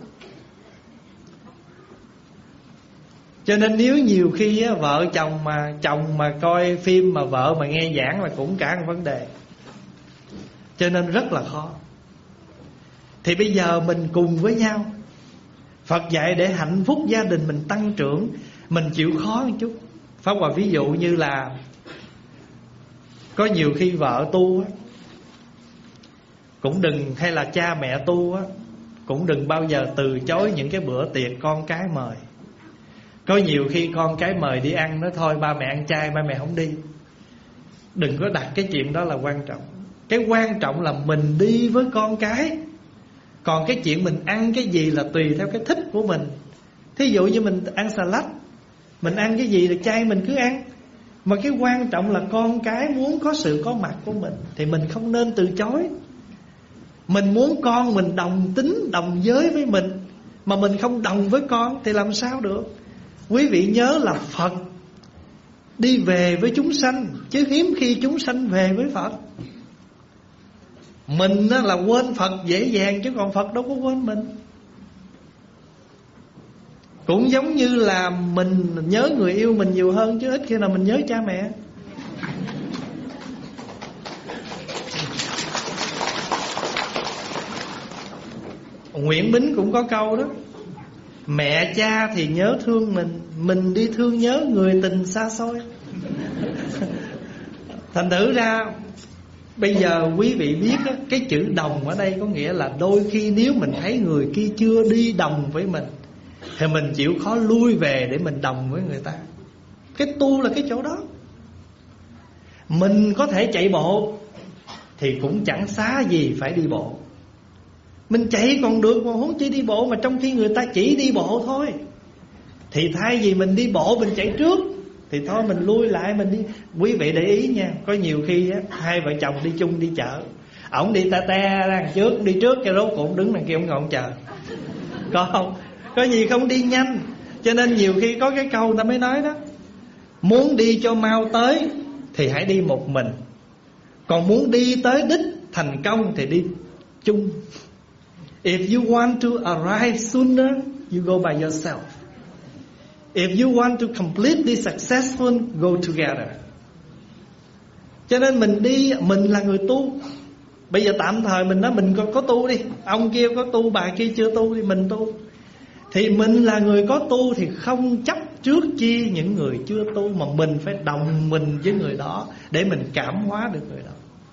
Cho nên nếu nhiều khi á, vợ chồng mà chồng mà coi phim mà vợ mà nghe giảng là cũng cả một vấn đề. Cho nên rất là khó. Thì bây giờ mình cùng với nhau. Phật dạy để hạnh phúc gia đình mình tăng trưởng, mình chịu khó một chút. Pháp Hòa ví dụ như là có nhiều khi vợ tu á, cũng đừng, hay là cha mẹ tu á, cũng đừng bao giờ từ chối những cái bữa tiệc con cái mời. Có nhiều khi con cái mời đi ăn, nói thôi ba mẹ ăn chay, ba mẹ không đi. Đừng có đặt cái chuyện đó là quan trọng. Cái quan trọng là mình đi với con cái. Còn cái chuyện mình ăn cái gì là tùy theo cái thích của mình. Thí dụ như mình ăn salad, mình ăn cái gì được chay mình cứ ăn. Mà cái quan trọng là con cái muốn có sự có mặt của mình thì mình không nên từ chối. Mình muốn con mình đồng tính, đồng giới với mình, mà mình không đồng với con thì làm sao được. Quý vị nhớ là Phật đi về với chúng sanh, chứ hiếm khi chúng sanh về với Phật. Mình là quên Phật dễ dàng, chứ còn Phật đâu có quên mình. Cũng giống như là mình nhớ người yêu mình nhiều hơn, chứ ít khi nào mình nhớ cha mẹ. Nguyễn Bính cũng có câu đó: mẹ cha thì nhớ thương mình, mình đi thương nhớ người tình xa xôi. Thành thử ra bây giờ quý vị biết đó, cái chữ đồng ở đây có nghĩa là đôi khi nếu mình thấy người kia chưa đi đồng với mình thì mình chịu khó lui về để mình đồng với người ta. Cái tu là cái chỗ đó. Mình có thể chạy bộ thì cũng chẳng xá gì phải đi bộ. Mình chạy còn được mà huống chi đi bộ, mà trong khi người ta chỉ đi bộ thôi. Thì thay vì mình đi bộ mình chạy trước thì thôi mình lui lại mình đi. Quý vị để ý nha, có nhiều khi á, hai vợ chồng đi chung đi chợ, ổng đi ta te ra đằng trước, đi trước cái rốt cũng đứng đằng kia ổng ngồi ổng chờ. Có không? Có gì không đi nhanh. Cho nên nhiều khi có cái câu ta mới nói đó: muốn đi cho mau tới thì hãy đi một mình, còn muốn đi tới đích thành công thì đi chung. If you want to arrive sooner, you go by yourself. If you want to completely successful, go together. Cho nên mình đi, mình là người tu. Bây giờ tạm thời mình nói mình có, có tu đi. Ông kia có tu, bà kia chưa tu thì mình tu. Thì mình là người có tu thì không chấp trước chi những người chưa tu, mà mình phải đồng mình với người đó để mình cảm hóa được người đó.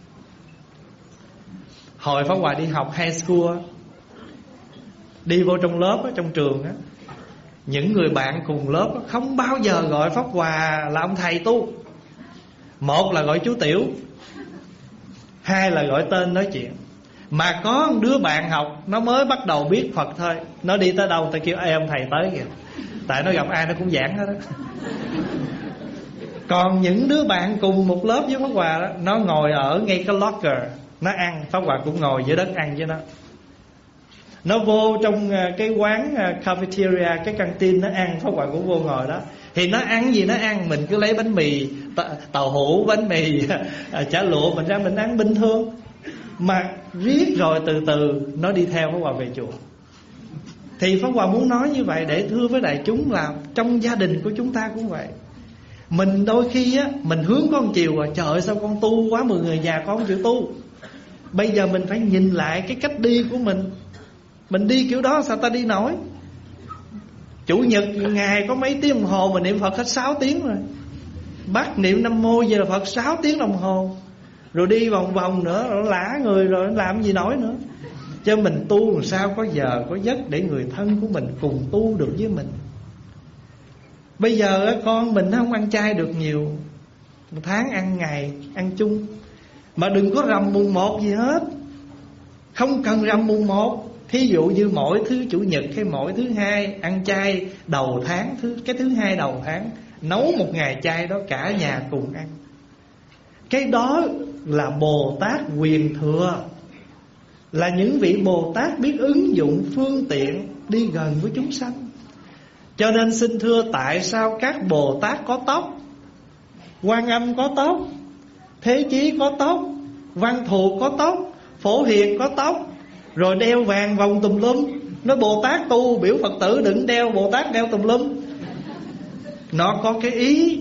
Hồi Pháp Hòa đi học high school, đi vô trong lớp, trong trường, những người bạn cùng lớp không bao giờ gọi Pháp Hòa là ông thầy tu. Một là gọi chú Tiểu, hai là gọi tên nói chuyện. Mà có một đứa bạn học, nó mới bắt đầu biết Phật thôi, nó đi tới đâu ta kêu ê ông thầy tới kìa. Tại nó gặp ai nó cũng giảng hết đó. Còn những đứa bạn cùng một lớp với Pháp Hòa đó, nó ngồi ở ngay cái locker, nó ăn, Pháp Hòa cũng ngồi dưới đất ăn với nó. Nó vô trong cái quán cafeteria, cái căng tin nó ăn, Pháp Hòa cũng vô ngồi đó. Thì nó ăn gì nó ăn, mình cứ lấy bánh mì tàu hũ, bánh mì chả lụa mình ra mình ăn bình thường. Mà riết rồi từ từ nó đi theo Pháp Hòa về chùa. Thì Pháp Hòa muốn nói như vậy để thưa với đại chúng là trong gia đình của chúng ta cũng vậy. Mình đôi khi á, mình hướng con chiều à, trời ơi sao con tu quá, mười người nhà con không chịu tu. Bây giờ mình phải nhìn lại cái cách đi của mình. Mình đi kiểu đó sao ta đi nổi. Chủ nhật ngày có mấy tiếng đồng hồ mà niệm Phật hết sáu tiếng rồi. Bắt niệm Nam Mô về là Phật sáu tiếng đồng hồ. Rồi đi vòng vòng nữa, rồi lả người rồi làm gì nổi nữa. Cho mình tu làm sao có giờ có giấc để người thân của mình cùng tu được với mình. Bây giờ con mình nó không ăn chay được nhiều, một tháng ăn ngày, ăn chung. Mà đừng có rằm mùng một gì hết. Không cần rằm mùng một. Thí dụ như mỗi thứ chủ nhật hay mỗi thứ hai ăn chay đầu tháng, thứ cái thứ hai đầu tháng nấu một ngày chay đó cả nhà cùng ăn. Cái đó là Bồ Tát quyền thừa, là những vị Bồ Tát biết ứng dụng phương tiện đi gần với chúng sanh. Cho nên xin thưa, tại sao các Bồ Tát có tóc, Quan Âm có tóc, Thế Chí có tóc, Văn Thù có tóc, Phổ Hiền có tóc, rồi đeo vàng vòng tùm lum. Nói Bồ Tát tu biểu Phật tử đừng đeo, Bồ Tát đeo tùm lum. Nó có cái ý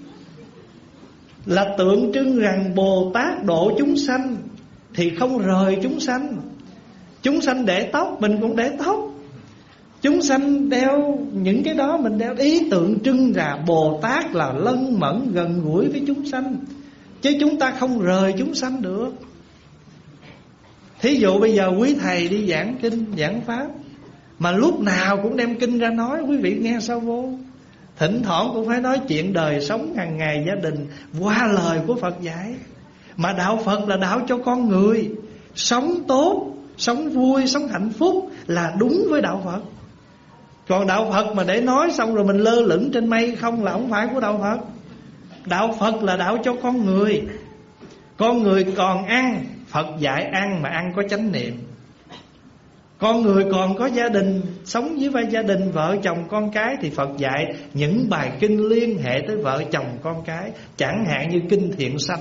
là tượng trưng rằng Bồ Tát độ chúng sanh thì không rời chúng sanh. Chúng sanh để tóc mình cũng để tóc, chúng sanh đeo những cái đó mình đeo. Ý tượng trưng là Bồ Tát là lân mẫn gần gũi với chúng sanh, chứ chúng ta không rời chúng sanh được. Thí dụ bây giờ quý thầy đi giảng kinh, giảng pháp, mà lúc nào cũng đem kinh ra nói, quý vị nghe sao vô? Thỉnh thoảng cũng phải nói chuyện đời sống hàng ngày gia đình qua lời của Phật dạy. Mà đạo Phật là đạo cho con người sống tốt, sống vui, sống hạnh phúc là đúng với đạo Phật. Còn đạo Phật mà để nói xong rồi mình lơ lửng trên mây không là không phải của đạo Phật. Đạo Phật là đạo cho con người. Con người còn ăn, Phật dạy ăn mà ăn có chánh niệm. Con người còn có gia đình, sống với vai gia đình, vợ chồng con cái, thì Phật dạy những bài kinh liên hệ tới vợ chồng con cái, chẳng hạn như kinh Thiện Sanh.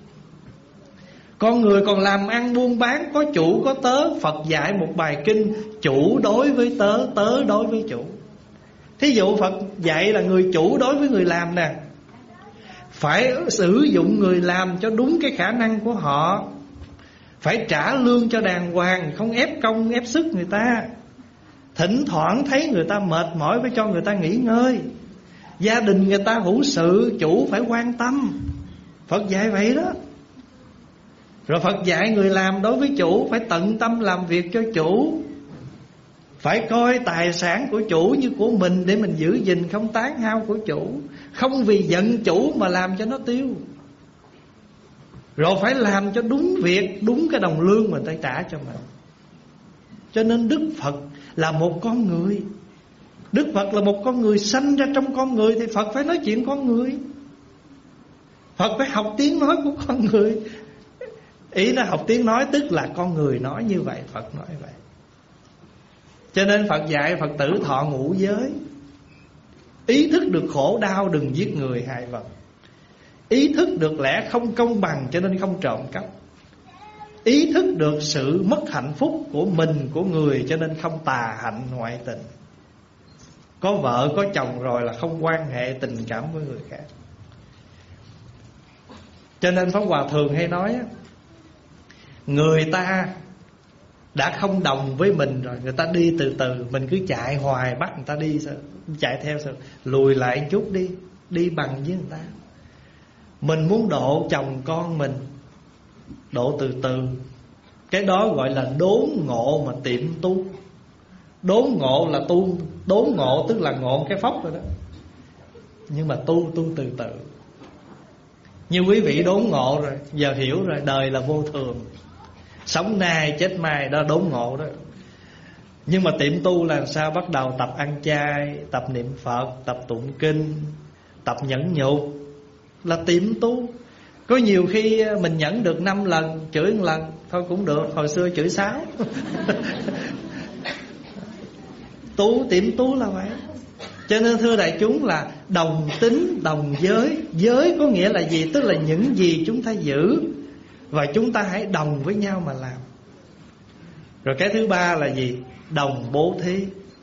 Con người còn làm ăn buôn bán, có chủ có tớ, Phật dạy một bài kinh chủ đối với tớ, tớ đối với chủ. Thí dụ Phật dạy là người chủ đối với người làm nè, phải sử dụng người làm cho đúng cái khả năng của họ, phải trả lương cho đàng hoàng, không ép công ép sức người ta. Thỉnh thoảng thấy người ta mệt mỏi phải cho người ta nghỉ ngơi. Gia đình người ta hữu sự, chủ phải quan tâm. Phật dạy vậy đó. Rồi Phật dạy người làm đối với chủ phải tận tâm làm việc cho chủ, phải coi tài sản của chủ như của mình để mình giữ gìn, không tán hao của chủ, không vì giận chủ mà làm cho nó tiêu. Rồi phải làm cho đúng việc, đúng cái đồng lương mà người ta trả cho mình. Cho nên Đức Phật là một con người. Đức Phật là một con người, sanh ra trong con người thì Phật phải nói chuyện con người. Phật phải học tiếng nói của con người. Ý là học tiếng nói tức là con người nói như vậy, Phật nói vậy. Cho nên Phật dạy Phật tử thọ ngũ giới. Ý thức được khổ đau đừng giết người hại vật. Ý thức được lẽ không công bằng cho nên không trộm cắp. Ý thức được sự mất hạnh phúc của mình, của người, cho nên không tà hạnh ngoại tình. Có vợ có chồng rồi là không quan hệ tình cảm với người khác. Cho nên Pháp Hòa thường hay nói, người ta đã không đồng với mình rồi, người ta đi từ từ, mình cứ chạy hoài bắt người ta đi, chạy theo sao? Lùi lại chút đi, đi bằng với người ta. Mình muốn độ chồng con mình, độ từ từ. Cái đó gọi là đốn ngộ mà tiệm tu. Đốn ngộ là tu, đốn ngộ tức là ngộ cái phóc rồi đó. Nhưng mà tu, tu từ từ. Như quý vị đốn ngộ rồi, giờ hiểu rồi, đời là vô thường, sống nay chết mai, đó đốn ngộ đó. Nhưng mà tiệm tu là sao? Bắt đầu tập ăn chay, tập niệm Phật, tập tụng kinh, tập nhẫn nhục, là tiệm tu. Có nhiều khi mình nhẫn được năm lần, chửi một lần thôi cũng được, hồi xưa chửi sáu. Tu, tiệm tu là vậy. Cho nên thưa đại chúng là đồng tính, đồng giới. Giới có nghĩa là gì? Tức là những gì chúng ta giữ, và chúng ta hãy đồng với nhau mà làm. Rồi cái thứ ba là gì? Đồng bố thí.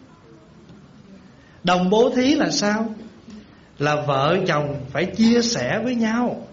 Đồng bố thí là sao? Là vợ chồng phải chia sẻ với nhau.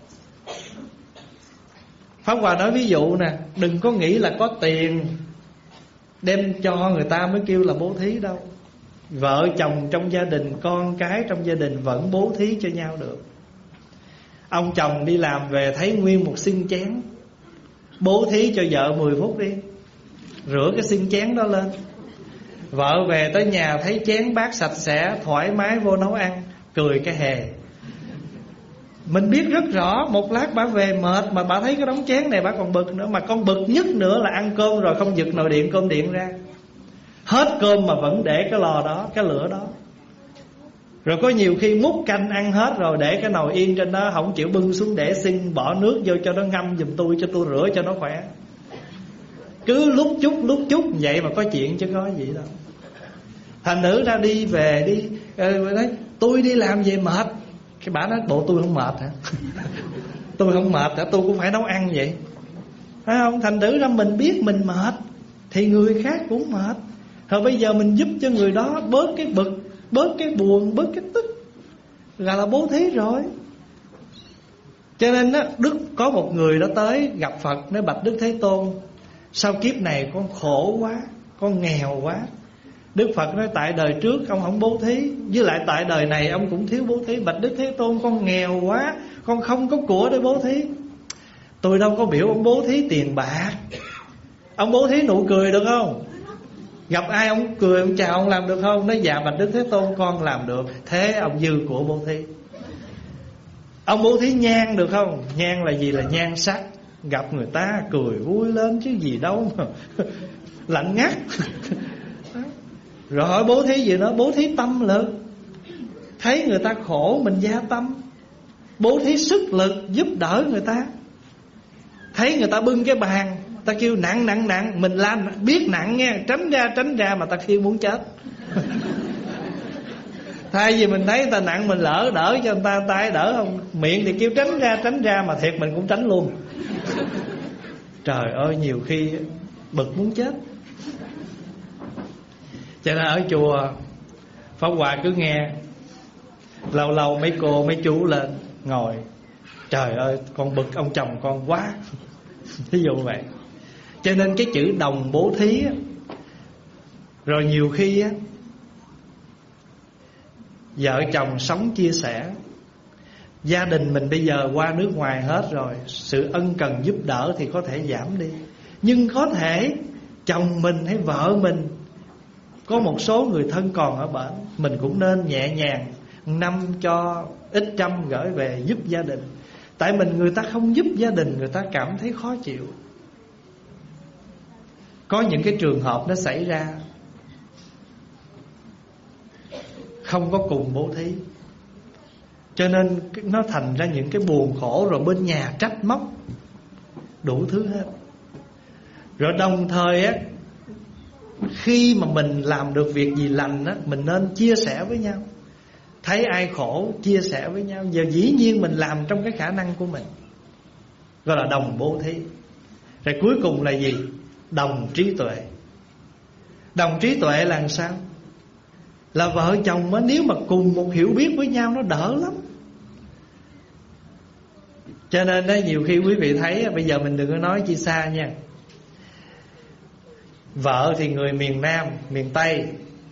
Pháp Hòa nói ví dụ nè, đừng có nghĩ là có tiền đem cho người ta mới kêu là bố thí đâu. Vợ chồng trong gia đình, con cái trong gia đình vẫn bố thí cho nhau được. Ông chồng đi làm về thấy nguyên một xinh chén, bố thí cho vợ mười phút đi, rửa cái xinh chén đó lên. Vợ về tới nhà thấy chén bát sạch sẽ, thoải mái vô nấu ăn, cười cái hề. Mình biết rất rõ, một lát bà về mệt mà bà thấy cái đống chén này bà còn bực nữa. Mà con bực nhất nữa là ăn cơm rồi không giật nồi điện cơm điện ra, hết cơm mà vẫn để cái lò đó, cái lửa đó. Rồi có nhiều khi múc canh ăn hết rồi để cái nồi yên trên đó, không chịu bưng xuống để xin bỏ nước vô cho nó ngâm giùm tôi, cho tôi rửa cho nó khỏe. Cứ lúc chút lúc chút vậy mà có chuyện chứ có gì đâu. Thành nữ ra đi về đi, nói tôi đi làm về mệt. Cái bà nói bộ tôi không mệt hả? Tôi không mệt hả? Tôi cũng phải nấu ăn vậy, phải không? Thành nữ ra mình biết mình mệt thì người khác cũng mệt. Rồi bây giờ mình giúp cho người đó bớt cái bực, bớt cái buồn, bớt cái tức, là là bố thí rồi. Cho nên á, Đức có một người đó tới gặp Phật, nói bạch Đức Thế Tôn, sau kiếp này con khổ quá, con nghèo quá. Đức Phật nói tại đời trước ông không bố thí, với lại tại đời này ông cũng thiếu bố thí. Bạch Đức Thế Tôn, con nghèo quá, con không có của để bố thí. Tôi đâu có biểu ông bố thí tiền bạc. Ông bố thí nụ cười được không? Gặp ai ông cười ông chào ông làm được không? Nói dạ bạch Đức Thế Tôn con làm được. Thế ông dư của bố thí. Ông bố thí nhang được không? Nhang là gì? Là nhan sắc. Gặp người ta cười vui lên chứ gì đâu mà lạnh ngắt. Rồi hỏi bố thí gì nữa? Bố thí tâm lực. Thấy người ta khổ mình gia tâm, bố thí sức lực giúp đỡ người ta. Thấy người ta bưng cái bàn, ta kêu nặng nặng nặng, mình làm biết nặng nha, tránh ra tránh ra mà ta kêu muốn chết. Thay vì mình thấy người ta nặng mình lỡ đỡ cho người ta, người ta đỡ không? Miệng thì kêu tránh ra tránh ra mà thiệt mình cũng tránh luôn. Trời ơi, nhiều khi bực muốn chết. Cho nên ở chùa Pháp Hòa cứ nghe, lâu lâu mấy cô mấy chú lên ngồi, trời ơi con bực ông chồng con quá. Ví dụ vậy. Cho nên cái chữ đồng bố thí á, rồi nhiều khi á, vợ chồng sống chia sẻ, gia đình mình bây giờ qua nước ngoài hết rồi, sự ân cần giúp đỡ thì có thể giảm đi. Nhưng có thể chồng mình hay vợ mình, có một số người thân còn ở bển, mình cũng nên nhẹ nhàng năm cho ít trăm gửi về giúp gia đình. Tại mình người ta không giúp gia đình, người ta cảm thấy khó chịu. Có những cái trường hợp nó xảy ra không có cùng bố thí, cho nên nó thành ra những cái buồn khổ, rồi bên nhà trách móc đủ thứ hết. Rồi đồng thời á, khi mà mình làm được việc gì lành á, mình nên chia sẻ với nhau. Thấy ai khổ chia sẻ với nhau. Giờ dĩ nhiên mình làm trong cái khả năng của mình, gọi là đồng bố thí. Rồi cuối cùng là gì? Đồng trí tuệ. Đồng trí tuệ là làm sao? Là vợ chồng á, nếu mà cùng một hiểu biết với nhau nó đỡ lắm. Cho nên đó, nhiều khi quý vị thấy, bây giờ mình đừng có nói chi xa nha. Vợ thì người miền Nam, miền Tây,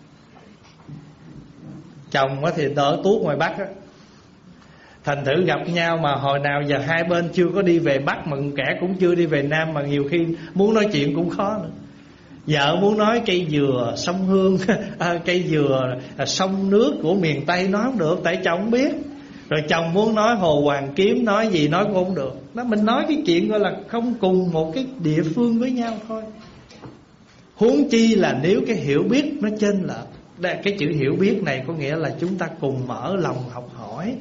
chồng thì đỡ tuốt ngoài Bắc á. Thành thử gặp nhau mà hồi nào giờ hai bên chưa có đi về Bắc, mà kẻ cũng chưa đi về Nam, mà nhiều khi muốn nói chuyện cũng khó nữa. Vợ muốn nói cây dừa sông Hương, cây dừa sông nước của miền Tây nói không được, tại chồng không biết. Rồi chồng muốn nói Hồ Hoàng Kiếm, nói gì nói cũng không được. Đó, mình nói cái chuyện gọi là không cùng một cái địa phương với nhau thôi. Huống chi là nếu cái hiểu biết nó chênh lệch. Cái chữ hiểu biết này có nghĩa là chúng ta cùng mở lòng học hỏi.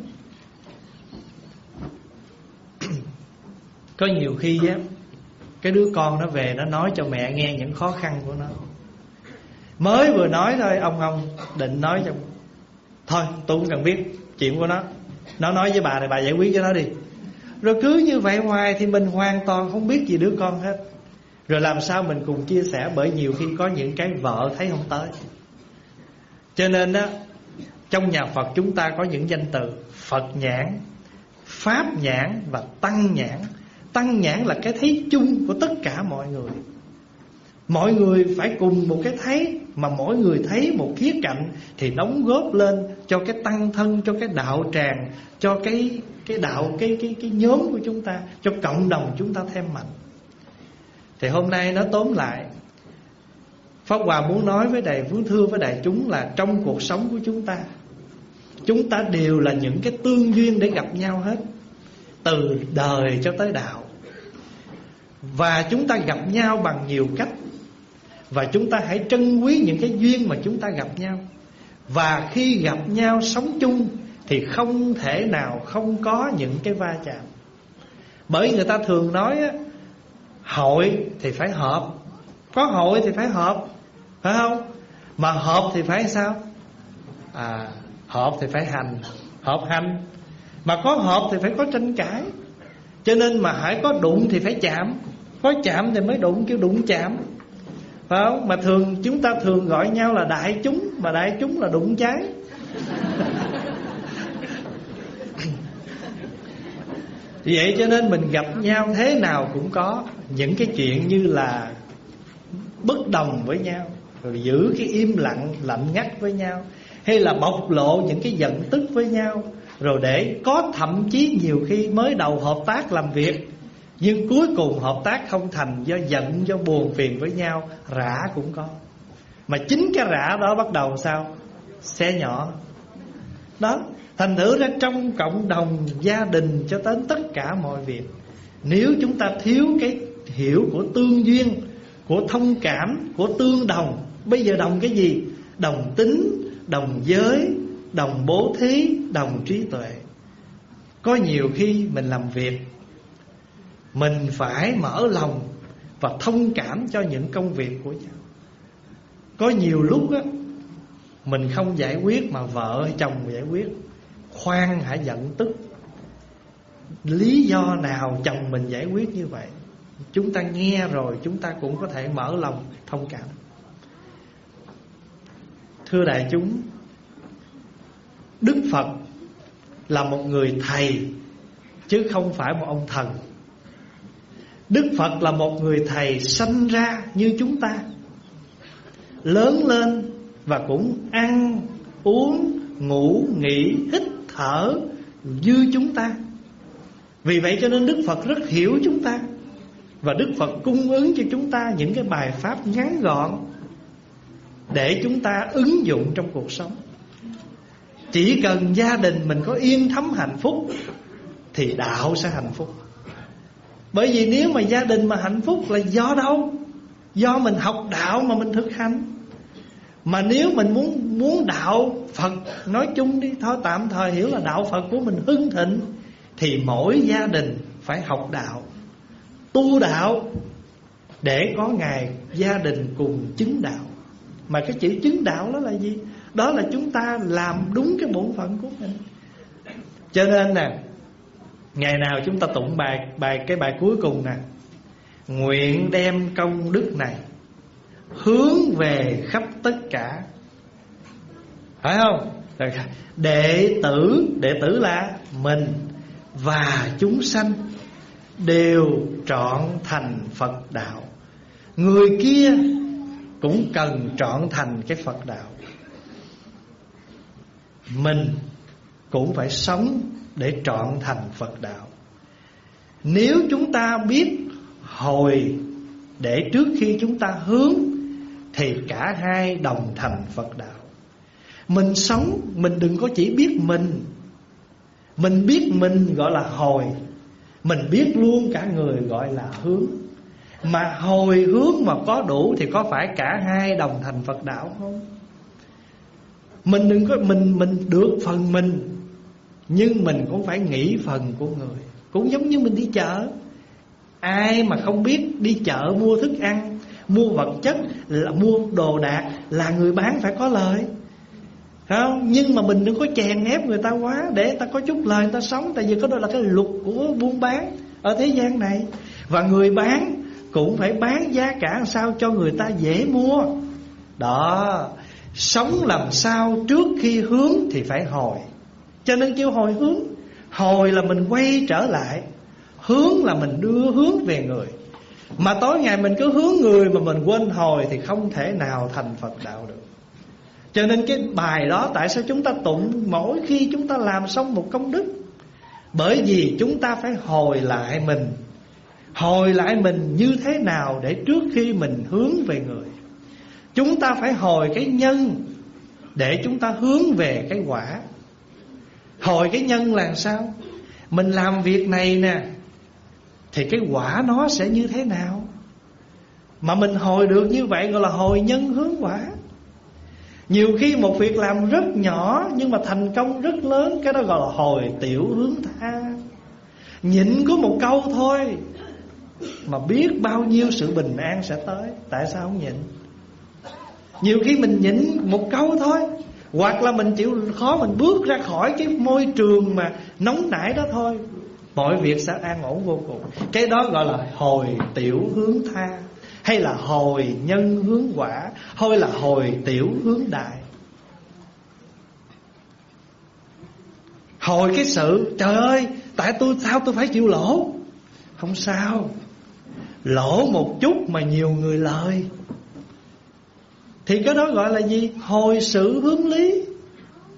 Có nhiều khi á, cái đứa con nó về nó nói cho mẹ nghe những khó khăn của nó. Mới vừa nói thôi, ông ông định nói cho, thôi tôi không cần biết chuyện của nó, nó nói với bà này, bà giải quyết cho nó đi. Rồi cứ như vậy hoài thì mình hoàn toàn không biết gì đứa con hết. Rồi làm sao mình cùng chia sẻ? Bởi nhiều khi có những cái vợ thấy không tới. Cho nên á, trong nhà Phật chúng ta có những danh từ Phật nhãn, Pháp nhãn và Tăng nhãn. Tăng nhãn là cái thấy chung của tất cả mọi người. Mọi người phải cùng một cái thấy, mà mỗi người thấy một khía cạnh thì đóng góp lên cho cái tăng thân, cho cái đạo tràng, cho cái cái đạo cái cái cái nhóm của chúng ta, cho cộng đồng chúng ta thêm mạnh. Thì hôm nay nó tóm lại, Pháp Hòa muốn nói với đại vương thưa với đại chúng là trong cuộc sống của chúng ta, chúng ta đều là những cái tương duyên để gặp nhau hết, từ đời cho tới đạo. Và chúng ta gặp nhau bằng nhiều cách. Và chúng ta hãy trân quý những cái duyên mà chúng ta gặp nhau. Và khi gặp nhau sống chung thì không thể nào không có những cái va chạm. Bởi người ta thường nói á, hội thì phải hợp. Có hội thì phải hợp, phải không? Mà hợp thì phải sao? À, hợp thì phải hành, hợp hành. Mà có hợp thì phải có tranh cãi. Cho nên mà hãy có đụng thì phải chạm. Có chạm thì mới đụng, kêu đụng chạm, phải không? Mà thường chúng ta thường gọi nhau là đại chúng, mà đại chúng là đụng trái. Vậy cho nên mình gặp nhau thế nào cũng có những cái chuyện như là bất đồng với nhau, rồi giữ cái im lặng lạnh ngắt với nhau, hay là bộc lộ những cái giận tức với nhau. Rồi để có thậm chí nhiều khi mới đầu hợp tác làm việc, Nhưng cuối cùng hợp tác không thành, do giận, do buồn phiền với nhau, rã cũng có. Mà chính cái rã đó bắt đầu sao? Xé nhỏ. Đó, thành thử ra trong cộng đồng, gia đình cho đến tất cả mọi việc, nếu chúng ta thiếu cái hiểu của tương duyên, của thông cảm, của tương đồng. Bây giờ đồng cái gì? Đồng tính, đồng giới, đồng bố thí, đồng trí tuệ. Có nhiều khi mình làm việc, mình phải mở lòng và thông cảm cho những công việc của nhau. Có nhiều lúc á, mình không giải quyết mà vợ hay chồng giải quyết. Khoan hãy giận tức. Lý do nào chồng mình giải quyết như vậy? Chúng ta nghe rồi chúng ta cũng có thể mở lòng thông cảm. Thưa đại chúng, Đức Phật là một người thầy, chứ không phải một ông thần. Đức Phật là một người thầy sanh ra như chúng ta, lớn lên và cũng ăn, uống, ngủ, nghỉ, hít, thở như chúng ta. Vì vậy cho nên Đức Phật rất hiểu chúng ta, và Đức Phật cung ứng cho chúng ta những cái bài pháp ngắn gọn để chúng ta ứng dụng trong cuộc sống. Chỉ cần gia đình mình có yên thấm hạnh phúc thì đạo sẽ hạnh phúc. Bởi vì nếu mà gia đình mà hạnh phúc là do đâu? Do mình học đạo mà mình thực hành. Mà nếu mình muốn muốn đạo Phật, nói chung đi thôi, tạm thời hiểu là đạo Phật của mình hưng thịnh, thì mỗi gia đình phải học đạo, tu đạo, để có ngày gia đình cùng chứng đạo. Mà cái chữ chứng đạo đó là gì? Đó là chúng ta làm đúng cái bổn phận của mình. Cho nên nè, ngày nào chúng ta tụng bài bài cái bài cuối cùng nè: nguyện đem công đức này hướng về khắp tất cả. Phải không? Đệ tử, đệ tử là mình và chúng sanh đều trọn thành Phật đạo. Người kia cũng cần trọn thành cái Phật đạo. Mình cũng phải sống để trọn thành Phật đạo. Nếu chúng ta biết hồi để trước khi chúng ta hướng, thì cả hai đồng thành Phật đạo. Mình sống, mình đừng có chỉ biết mình. Mình biết mình gọi là hồi, mình biết luôn cả người gọi là hướng. Mà hồi hướng mà có đủ thì có phải cả hai đồng thành Phật đạo không? Mình đừng có mình mình được phần mình, nhưng mình cũng phải nghĩ phần của người. Cũng giống như mình đi chợ, ai mà không biết đi chợ mua thức ăn, mua vật chất, là mua đồ đạc, là người bán phải có lời, không? Nhưng mà mình đừng có chèn ép người ta quá, để người ta có chút lời người ta sống. Tại vì cái đó là cái luật của buôn bán ở thế gian này. Và người bán cũng phải bán giá cả sao cho người ta dễ mua. Đó, sống làm sao trước khi hướng thì phải hồi. Cho nên kêu hồi hướng. Hồi là mình quay trở lại, hướng là mình đưa hướng về người. Mà tối ngày mình cứ hướng người mà mình quên hồi thì không thể nào thành Phật đạo được. Cho nên cái bài đó, tại sao chúng ta tụng mỗi khi chúng ta làm xong một công đức? Bởi vì chúng ta phải hồi lại mình. Hồi lại mình như thế nào để trước khi mình hướng về người? Chúng ta phải hồi cái nhân để chúng ta hướng về cái quả. Hồi cái nhân là sao? Mình làm việc này nè, thì cái quả nó sẽ như thế nào? Mà mình hồi được như vậy gọi là hồi nhân hướng quả. Nhiều khi một việc làm rất nhỏ nhưng mà thành công rất lớn, cái đó gọi là hồi tiểu hướng tha. Nhịn có một câu thôi mà biết bao nhiêu sự bình an sẽ tới. Tại sao không nhịn? Nhiều khi mình nhịn một câu thôi, hoặc là mình chịu khó, mình bước ra khỏi cái môi trường mà nóng nảy đó thôi, mọi việc sẽ an ổn vô cùng. Cái đó gọi là hồi tiểu hướng tha, hay là hồi nhân hướng quả, hay là hồi tiểu hướng đại. Hồi cái sự, trời ơi, tại tôi sao tôi phải chịu lỗ? Không sao, lỗ một chút mà nhiều người lời, thì cái đó gọi là gì? Hồi sự hướng lý.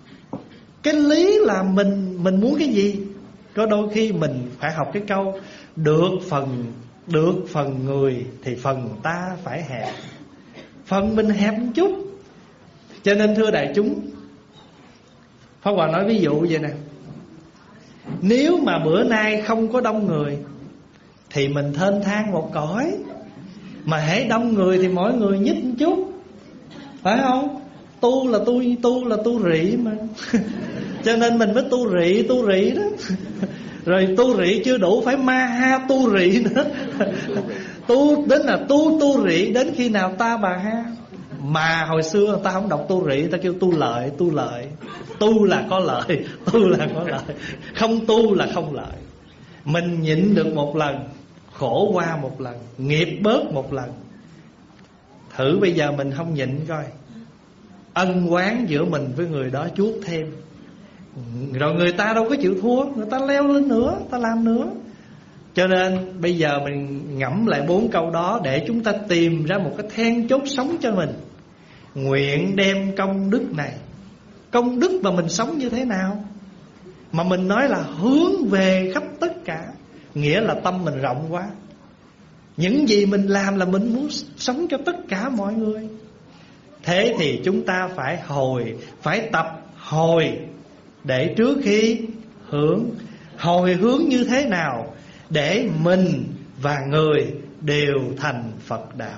Cái lý là mình mình muốn cái gì? Có đôi khi mình phải học cái câu Được phần Được phần người thì phần ta phải hẹp. Phần mình hẹp một chút. Cho nên thưa đại chúng, Pháp Hòa nói ví dụ vậy nè. Nếu mà bữa nay không có đông người thì mình thênh thang một cõi. Mà hễ đông người thì mỗi người nhích một chút, phải không? Tu là tu tu là tu rị mà. Cho nên mình mới tu rị tu rị đó. Rồi tu rị chưa đủ, phải ma ha tu rị nữa. Tu đến là tu tu rị đến khi nào ta bà ha. Mà hồi xưa người ta không đọc tu rị, ta kêu tu lợi, tu lợi. Tu là có lợi, tu là có lợi. Không tu là không lợi. Mình nhịn được một lần, khổ qua một lần, nghiệp bớt một lần. Thử bây giờ mình không nhịn coi, ân oán giữa mình với người đó chuốt thêm. Rồi người ta đâu có chịu thua, người ta leo lên nữa, ta làm nữa. Cho nên bây giờ mình ngẫm lại bốn câu đó để chúng ta tìm ra một cái then chốt sống cho mình. Nguyện đem công đức này. Công đức mà mình sống như thế nào? Mà mình nói là hướng về khắp tất cả, nghĩa là tâm mình rộng quá. Những gì mình làm là mình muốn sống cho tất cả mọi người. Thế thì chúng ta phải hồi, phải tập hồi để trước khi hướng. Hồi hướng như thế nào để mình và người đều thành Phật đạo.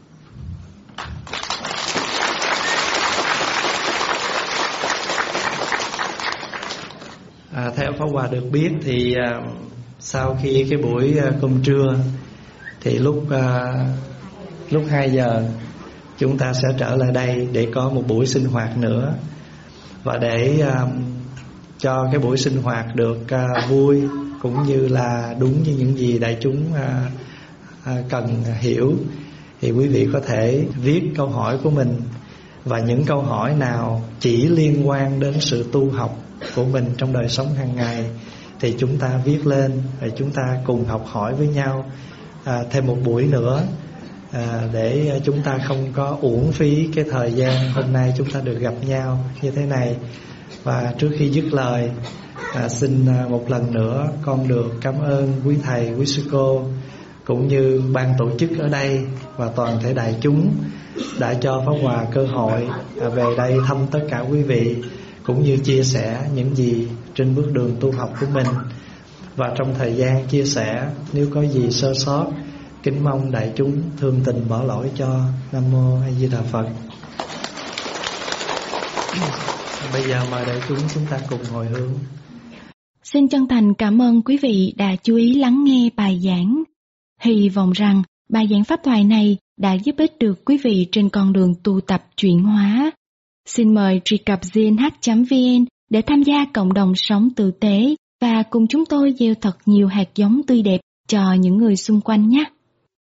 À, theo Pháp Hòa được biết thì à, sau khi cái buổi à, cơm trưa thì lúc à, lúc hai giờ chúng ta sẽ trở lại đây để có một buổi sinh hoạt nữa. Và để à, cho cái buổi sinh hoạt được à, vui cũng như là đúng như những gì đại chúng à, à, cần hiểu, thì quý vị có thể viết câu hỏi của mình. Và những câu hỏi nào chỉ liên quan đến sự tu học của mình trong đời sống hàng ngày thì chúng ta viết lên, rồi chúng ta cùng học hỏi với nhau à, thêm một buổi nữa à, để chúng ta không có uổng phí cái thời gian hôm nay chúng ta được gặp nhau như thế này. Và trước khi dứt lời, à, xin một lần nữa con được cảm ơn quý thầy, quý sư cô cũng như ban tổ chức ở đây và toàn thể đại chúng đã cho Pháp Hòa cơ hội à, về đây thăm tất cả quý vị, cũng như chia sẻ những gì trên bước đường tu học của mình. Và trong thời gian chia sẻ, nếu có gì sơ sót, kính mong đại chúng thương tình bỏ lỗi cho. Nam mô A Di Đà Phật. Bây giờ mời đại chúng chúng ta cùng hồi hướng. Xin chân thành cảm ơn quý vị đã chú ý lắng nghe bài giảng. Hy vọng rằng bài giảng pháp thoại này đã giúp ích được quý vị trên con đường tu tập chuyển hóa. Xin mời truy cập g n h chấm v n để tham gia cộng đồng sống tử tế và cùng chúng tôi gieo thật nhiều hạt giống tươi đẹp cho những người xung quanh nhé.